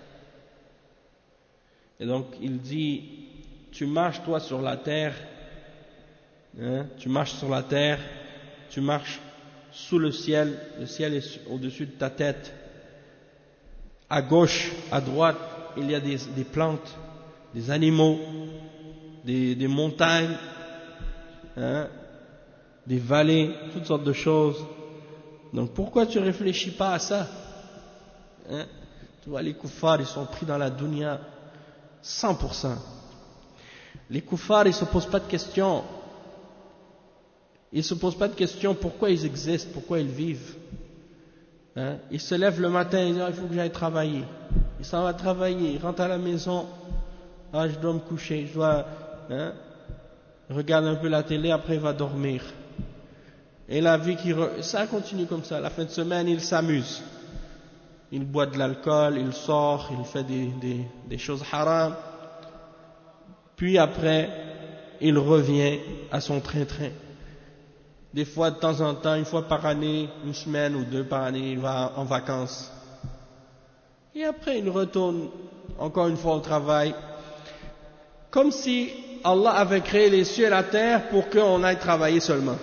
Et donc il dit, tu marches toi sur la terre, hein, tu marches sur la terre, tu marches sous le ciel, le ciel est au-dessus de ta tête, à gauche, à droite, il y a des, des plantes, des animaux, des, des montagnes, hein, des vallées, toutes sortes de choses. Donc pourquoi tu ne réfléchis pas à ça, hein? Tu vois, les koufars, ils sont pris dans la dunya cent pour cent. Les koufars, ils ne se posent pas de questions. Ils ne se posent pas de questions pourquoi ils existent, pourquoi ils vivent. Hein? Ils se lèvent le matin, ils disent ah, il faut que j'aille travailler. Il s'en va travailler, il rentre à la maison, ah je dois me coucher, je dois, hein, regarde un peu la télé, après il va dormir. Et la vie qui, re... ça continue comme ça. La fin de semaine, il s'amuse. Il boit de l'alcool, il sort, il fait des, des, des choses haram. Puis après, il revient à son train-train. Des fois, de temps en temps, une fois par année, une semaine ou deux par année, il va en vacances. Et après, il retourne encore une fois au travail. Comme si Allah avait créé les cieux et la terre pour qu'on aille travailler seulement.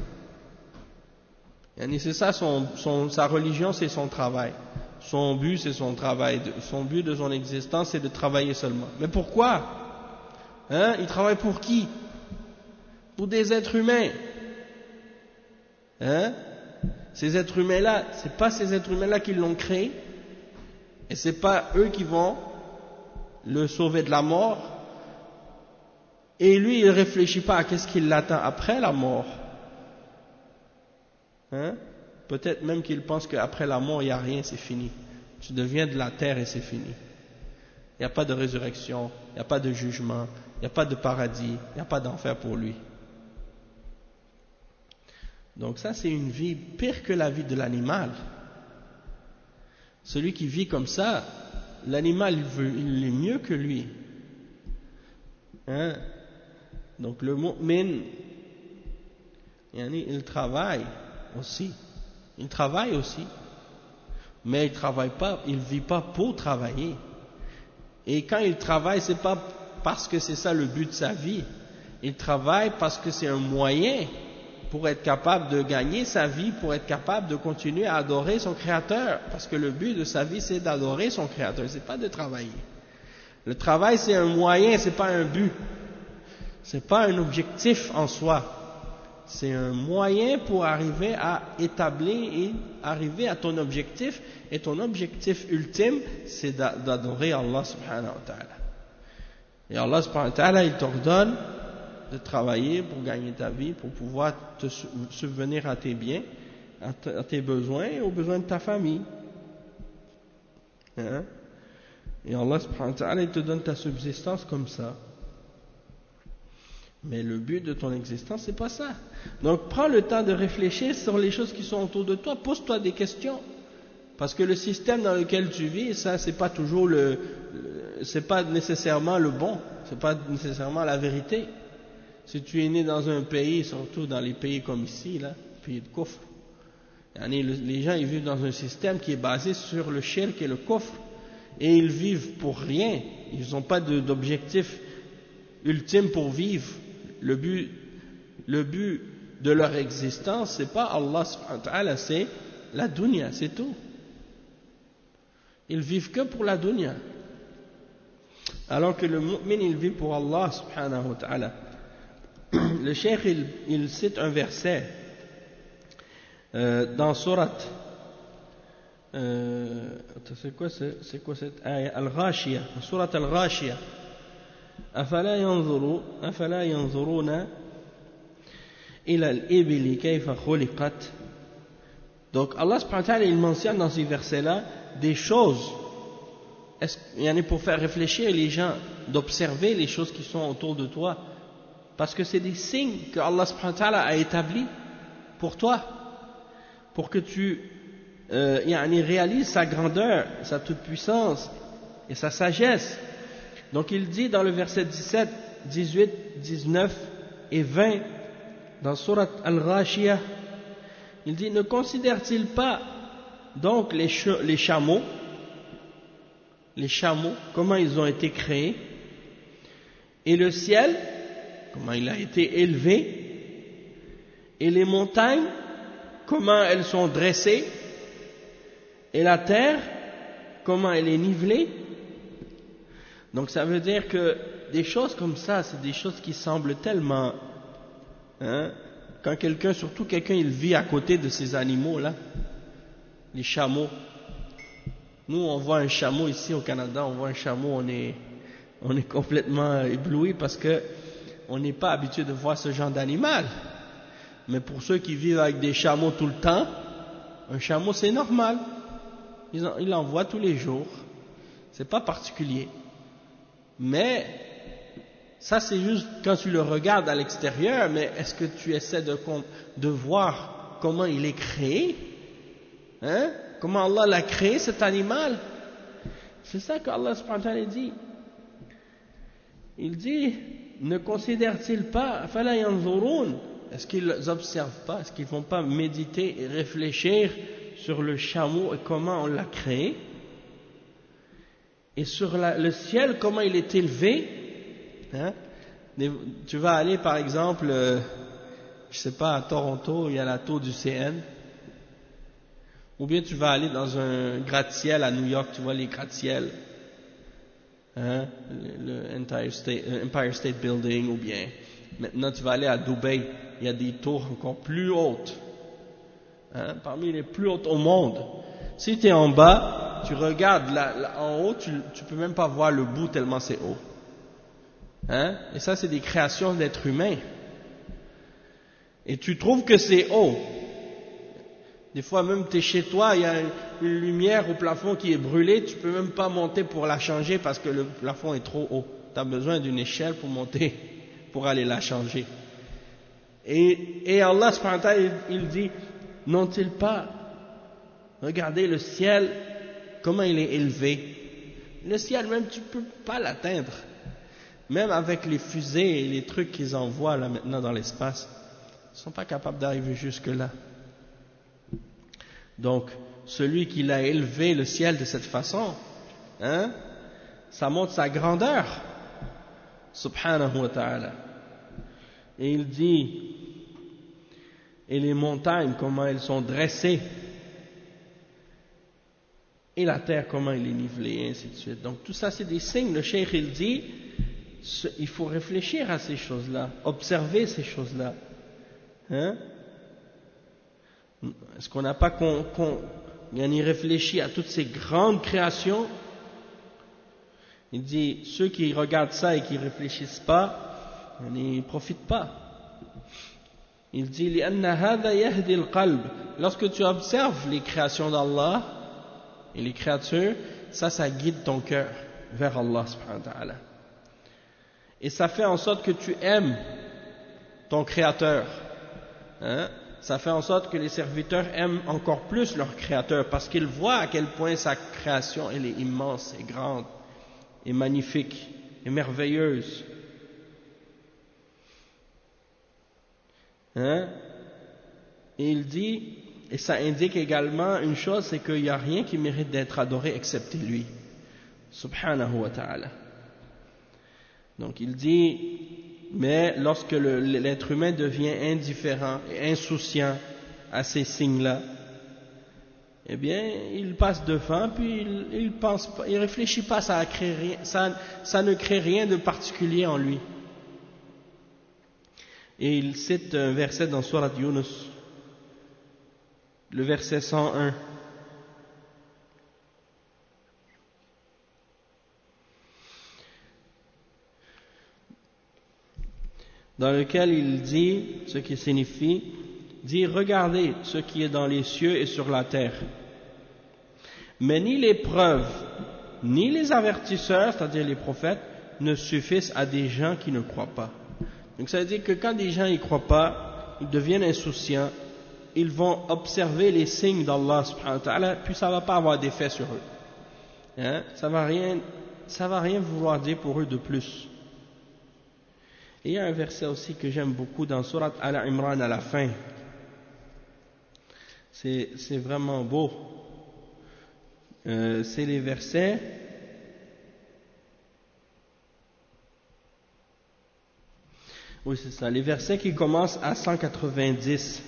Et c'est ça, son, son, sa religion, c'est son travail. Son but, c'est son travail. Son but de son existence, c'est de travailler seulement. Mais pourquoi? Hein? Il travaille pour qui? Pour des êtres humains. Hein? Ces êtres humains-là, c'est pas ces êtres humains-là qui l'ont créé, et c'est pas eux qui vont le sauver de la mort. Et lui, il réfléchit pas à qu'est-ce qui l'attend après la mort. Hein? Peut-être même qu'il pense qu'après la mort, il n'y a rien, c'est fini. Tu deviens de la terre et c'est fini. Il n'y a pas de résurrection, il n'y a pas de jugement, il n'y a pas de paradis, il n'y a pas d'enfer pour lui. Donc ça, c'est une vie pire que la vie de l'animal. Celui qui vit comme ça, l'animal, il, veut, il est mieux que lui. Hein? Donc le mu'min, il travaille aussi. Il travaille aussi. Mais il ne travaille pas, il ne vit pas pour travailler. Et quand il travaille, ce n'est pas parce que c'est ça le but de sa vie. Il travaille parce que c'est un moyen pour être capable de gagner sa vie, pour être capable de continuer à adorer son Créateur. Parce que le but de sa vie, c'est d'adorer son Créateur, ce n'est pas de travailler. Le travail, c'est un moyen, ce n'est pas un but. Ce n'est pas un objectif en soi. C'est un moyen pour arriver à établir et arriver à ton objectif. Et ton objectif ultime, c'est d'adorer Allah subhanahu wa ta'ala. Et Allah subhanahu wa ta'ala, il t'ordonne de travailler pour gagner ta vie, pour pouvoir te subvenir à tes biens, à tes besoins et aux besoins de ta famille. Hein? Et Allah subhanahu wa ta'ala, il te donne ta subsistance comme ça. Mais le but de ton existence, c'est pas ça. Donc prends le temps de réfléchir sur les choses qui sont autour de toi, pose-toi des questions. Parce que le système dans lequel tu vis, ça, c'est pas toujours le, le c'est pas nécessairement le bon, c'est pas nécessairement la vérité. Si tu es né dans un pays, surtout dans les pays comme ici, là, pays de coffre, les gens ils vivent dans un système qui est basé sur le shirk et le coffre, et ils vivent pour rien, ils n'ont pas d'objectif ultime pour vivre. Le but, le but de leur existence, c'est pas Allah subhanahu wa ta'ala, c'est la dunya, c'est tout. Ils vivent que pour la dunya. Alors que le mu'min, il vit pour Allah subhanahu wa ta'ala. Le cheikh, il, il cite un verset euh, dans Surat, euh, c'est quoi, c'est, c'est quoi cette ayah? Al-Ghashiyah, Surat Al-Ghashiyah. أفلا ينظرون أفلا ينظرون إلى الإبل كيف خلقت. Donc Allah subhanahu wa ta'ala, il mentionne dans ces versets-là des choses, il y en a pour faire réfléchir les gens, d'observer les choses qui sont autour de toi, parce que c'est des signes que Allah subhanahu wa ta'ala a établis pour toi, pour que tu euh, y en réalises sa grandeur, sa toute-puissance et sa sagesse. Donc il dit dans le verset dix-sept, dix-huit, dix-neuf et vingt dans Surat Al-Ghashiyah, il dit: ne considère-t-il pas donc les, ch les chameaux, les chameaux, comment ils ont été créés, et le ciel, comment il a été élevé, et les montagnes, comment elles sont dressées, et la terre, comment elle est nivelée. Donc ça veut dire que des choses comme ça, c'est des choses qui semblent tellement, hein, quand quelqu'un, surtout quelqu'un, il vit à côté de ces animaux-là, les chameaux. Nous, on voit un chameau ici au Canada, on voit un chameau, on est, on est complètement ébloui parce que on n'est pas habitué de voir ce genre d'animal. Mais pour ceux qui vivent avec des chameaux tout le temps, un chameau c'est normal. Ils en, ils en voient tous les jours. C'est pas particulier. Mais ça c'est juste quand tu le regardes à l'extérieur, mais est-ce que tu essaies de, de voir comment il est créé? Hein? Comment Allah l'a créé cet animal? C'est ça qu'Allah subhanahu wa ta'ala dit. Il dit, ne considèrent-ils pas, fala yanzurun, est-ce qu'ils n'observent pas, est-ce qu'ils ne vont pas méditer et réfléchir sur le chameau et comment on l'a créé? Et sur la, le ciel, comment il est élevé? Hein? Tu vas aller par exemple, euh, je sais pas, à Toronto, il y a la tour du C N. Ou bien tu vas aller dans un gratte-ciel à New York, tu vois les gratte-ciels, hein, le, le Empire State, euh, Empire State Building, ou bien maintenant tu vas aller à Dubaï, il y a des tours encore plus hautes, hein, parmi les plus hautes au monde. Si tu es en bas, tu regardes là, là, en haut, tu tu peux même pas voir le bout tellement c'est haut. Hein? Et ça c'est des créations d'êtres humains. Et tu trouves que c'est haut. Des fois même tu es chez toi, il y a une lumière au plafond qui est brûlée, tu peux même pas monter pour la changer parce que le plafond est trop haut. Tu as besoin d'une échelle pour monter, pour aller la changer. Et, et Allah subhanahu wa ta'ala, il, il dit, n'ont-ils pas regardez le ciel, comment il est élevé. Le ciel même tu peux pas l'atteindre. Même avec les fusées et les trucs qu'ils envoient là maintenant dans l'espace, ils ne sont pas capables d'arriver jusque là. Donc, celui qui l'a élevé le ciel de cette façon, hein, ça montre sa grandeur, subhanahu wa ta'ala. Et il dit, et les montagnes, comment elles sont dressées, et la terre, comment elle est nivelée, et ainsi de suite. Donc, tout ça, c'est des signes. Le cheikh, il dit, il faut réfléchir à ces choses-là, observer ces choses-là. Hein? Est-ce qu'on n'a pas qu'on, qu'on, y réfléchi à toutes ces grandes créations? Il dit, ceux qui regardent ça et qui ne réfléchissent pas, ils n'y profitent pas. Il dit, لأن هذا يهدي القلب. Lorsque tu observes les créations d'Allah et les créatures, ça, ça guide ton cœur vers Allah subhanahu wa ta'ala. Et ça fait en sorte que tu aimes ton Créateur. Hein? Ça fait en sorte que les serviteurs aiment encore plus leur Créateur parce qu'ils voient à quel point sa création elle est immense et grande et magnifique et merveilleuse. Hein? Et il dit, et ça indique également une chose, c'est qu'il n'y a rien qui mérite d'être adoré excepté lui. Subhanahu wa ta'ala. Donc il dit, mais lorsque le, l'être humain devient indifférent et insouciant à ces signes-là, eh bien, il passe devant, puis il, il pense pas, il réfléchit pas, ça, crée rien, ça, ça ne crée rien de particulier en lui. Et il cite un verset dans Surat Yunus, le verset cent un. Dans lequel il dit, ce qui signifie, dit, regardez ce qui est dans les cieux et sur la terre. Mais ni les preuves, ni les avertisseurs, c'est-à-dire les prophètes, ne suffisent à des gens qui ne croient pas. Donc ça veut dire que quand des gens n'y croient pas, ils deviennent insouciants, ils vont observer les signes d'Allah subhanahu wa ta'ala, puis ça ne va pas avoir d'effet sur eux. Hein? Ça va rien, ça va rien vouloir dire pour eux de plus. Et il y a un verset aussi que j'aime beaucoup dans Surat Al-Imran à la fin. C'est, c'est vraiment beau. Euh, c'est les versets oui c'est ça, les versets qui commencent à cent quatre-vingt-dix,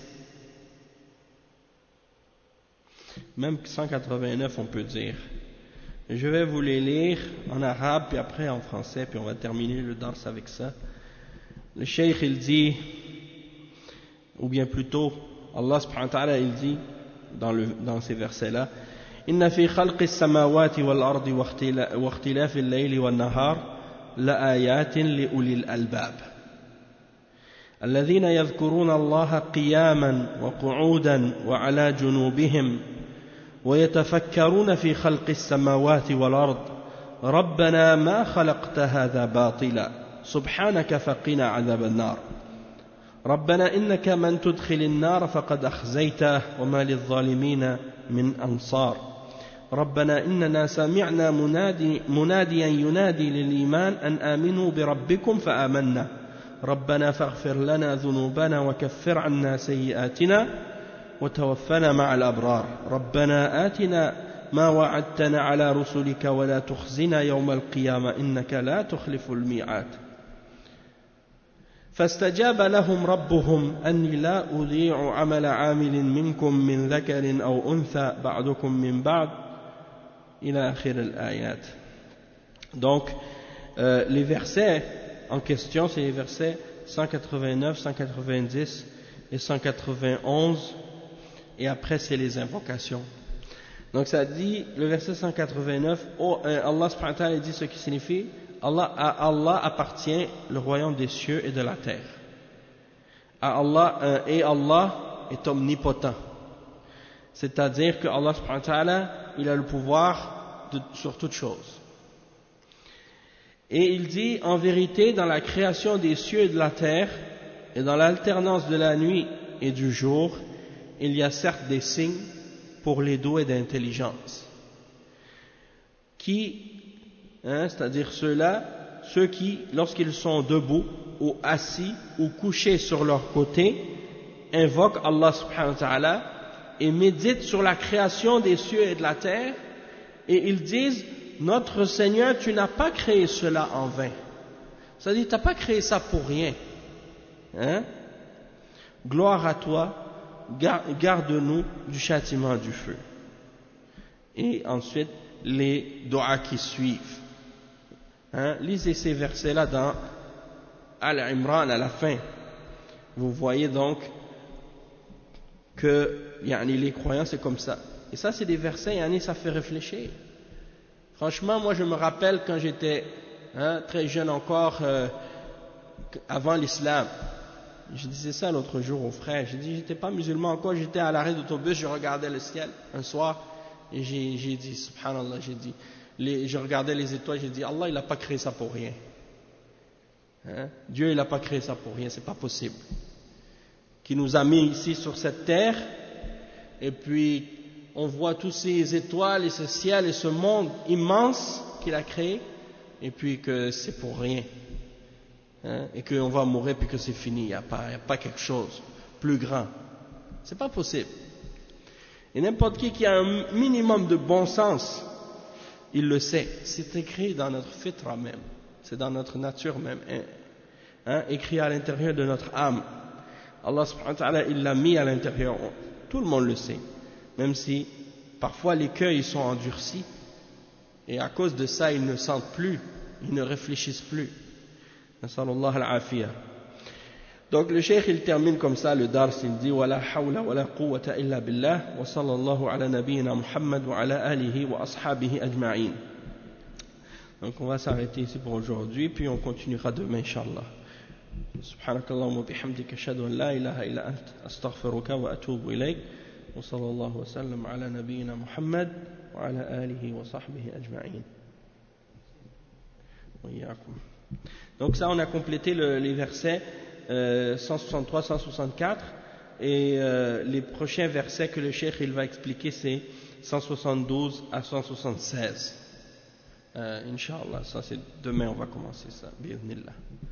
même cent quatre-vingt-neuf on peut dire. Je vais vous les lire en arabe puis après en français, puis on va terminer le danse avec ça. Le cheikh il dit, ou bien plutôt Allah subhanahu wa ta'ala il dit dans, le, dans ces versets là, inna fi khalqi as-samawati wal ardi wa ikhtilafi al-layli wan nahar la ayatin li ulil albab. الذين يذكرون الله قياما وقعودا وعلى جنوبهم ويتفكرون في خلق السماوات والأرض ربنا ما خلقت هذا باطلا سبحانك فقنا عذاب النار ربنا إنك من تدخل النار فقد أخزيته وما للظالمين من أنصار ربنا إننا سمعنا منادي مناديا ينادي للإيمان أن آمنوا بربكم فآمنا ربنا فاغفر لنا ذنوبنا وكفر عنا سيئاتنا وتوفنا مع الأبرار ربنا آتنا ما وعدتنا على رسلك ولا تخزنا يوم القيامة إنك لا تخلف الميعاد فاستجاب لهم ربهم أني لا أضيع عمل عامل منكم من ذكر أو أنثى بعضكم من بعض إلى آخر الآيات. Donc euh, les versets en question c'est les versets cent quatre-vingt-neuf, cent quatre-vingt-dix et cent quatre-vingt-onze et après c'est les invocations. Donc ça dit le verset cent quatre-vingt-neuf oh, euh, Allah subhanahu wa ta'ala dit ce qui signifie Allah, à Allah appartient le royaume des cieux et de la terre. À Allah, euh, et Allah est omnipotent. C'est-à-dire que Allah subhanahu wa ta'ala, il a le pouvoir de, sur toutes choses. Et il dit, en vérité, dans la création des cieux et de la terre, et dans l'alternance de la nuit et du jour, il y a certes des signes pour les doués d'intelligence, qui Hein, c'est-à-dire ceux-là, ceux qui, lorsqu'ils sont debout ou assis ou couchés sur leur côté, invoquent Allah subhanahu wa ta'ala et méditent sur la création des cieux et de la terre et ils disent notre Seigneur, tu n'as pas créé cela en vain. C'est-à-dire, tu n'as pas créé ça pour rien. Hein? Gloire à toi, garde-nous du châtiment du feu. Et ensuite, les doigts qui suivent. Hein, lisez ces versets-là dans Al-Imran à la fin. Vous voyez donc que yani, les croyants c'est comme ça. Et ça c'est des versets, yani, ça fait réfléchir. Franchement, moi je me rappelle quand j'étais hein, très jeune encore, euh, avant l'islam. Je disais ça l'autre jour aux frères. J'ai dit, j'étais pas musulman encore, j'étais à l'arrêt d'autobus, je regardais le ciel un soir et j'ai, j'ai dit, subhanallah, j'ai dit. Les, je regardais les étoiles, j'ai dit, Allah il n'a pas créé ça pour rien. Hein? Dieu il n'a pas créé ça pour rien, c'est pas possible. Qui nous a mis ici sur cette terre, et puis on voit toutes ces étoiles et ce ciel et ce monde immense qu'il a créé, et puis que c'est pour rien. Hein? Et qu'on va mourir puis que c'est fini, il n'y a, a pas quelque chose plus grand. C'est pas possible. Et n'importe qui qui a un minimum de bon sens, il le sait, c'est écrit dans notre fitra même, c'est dans notre nature même, hein, écrit à l'intérieur de notre âme. Allah subhanahu wa ta'ala, il l'a mis à l'intérieur, tout le monde le sait, même si parfois les cœurs ils sont endurcis, et à cause de ça ils ne sentent plus, ils ne réfléchissent plus. Nasallallahu al-afiyah. Donc le cheikh il termine comme ça le dars, il dit wala hawla wala quwwata illa billah wa sallallahu ala nabiyyina Muhammad wa ala alihi wa ashabihi ajma'in. Donc on va s'arrêter ici pour aujourd'hui puis on continuera demain inshallah. Subhanakallahumma wa bihamdika ashhadu an la ilaha illa ant astaghfiruka wa atubu ilayk wa sallallahu wa sallam ala nabiyyina Muhammad wa ala alihi wa sahbihi ajma'in. Wa iyyakum. Donc ça on a complété le, les versets Euh, cent soixante-trois, cent soixante-quatre et euh, les prochains versets que le cheikh il va expliquer c'est cent soixante-douze à cent soixante-seize. Euh, Inch'Allah, ça c'est demain on va commencer ça. Bi'idhnillah.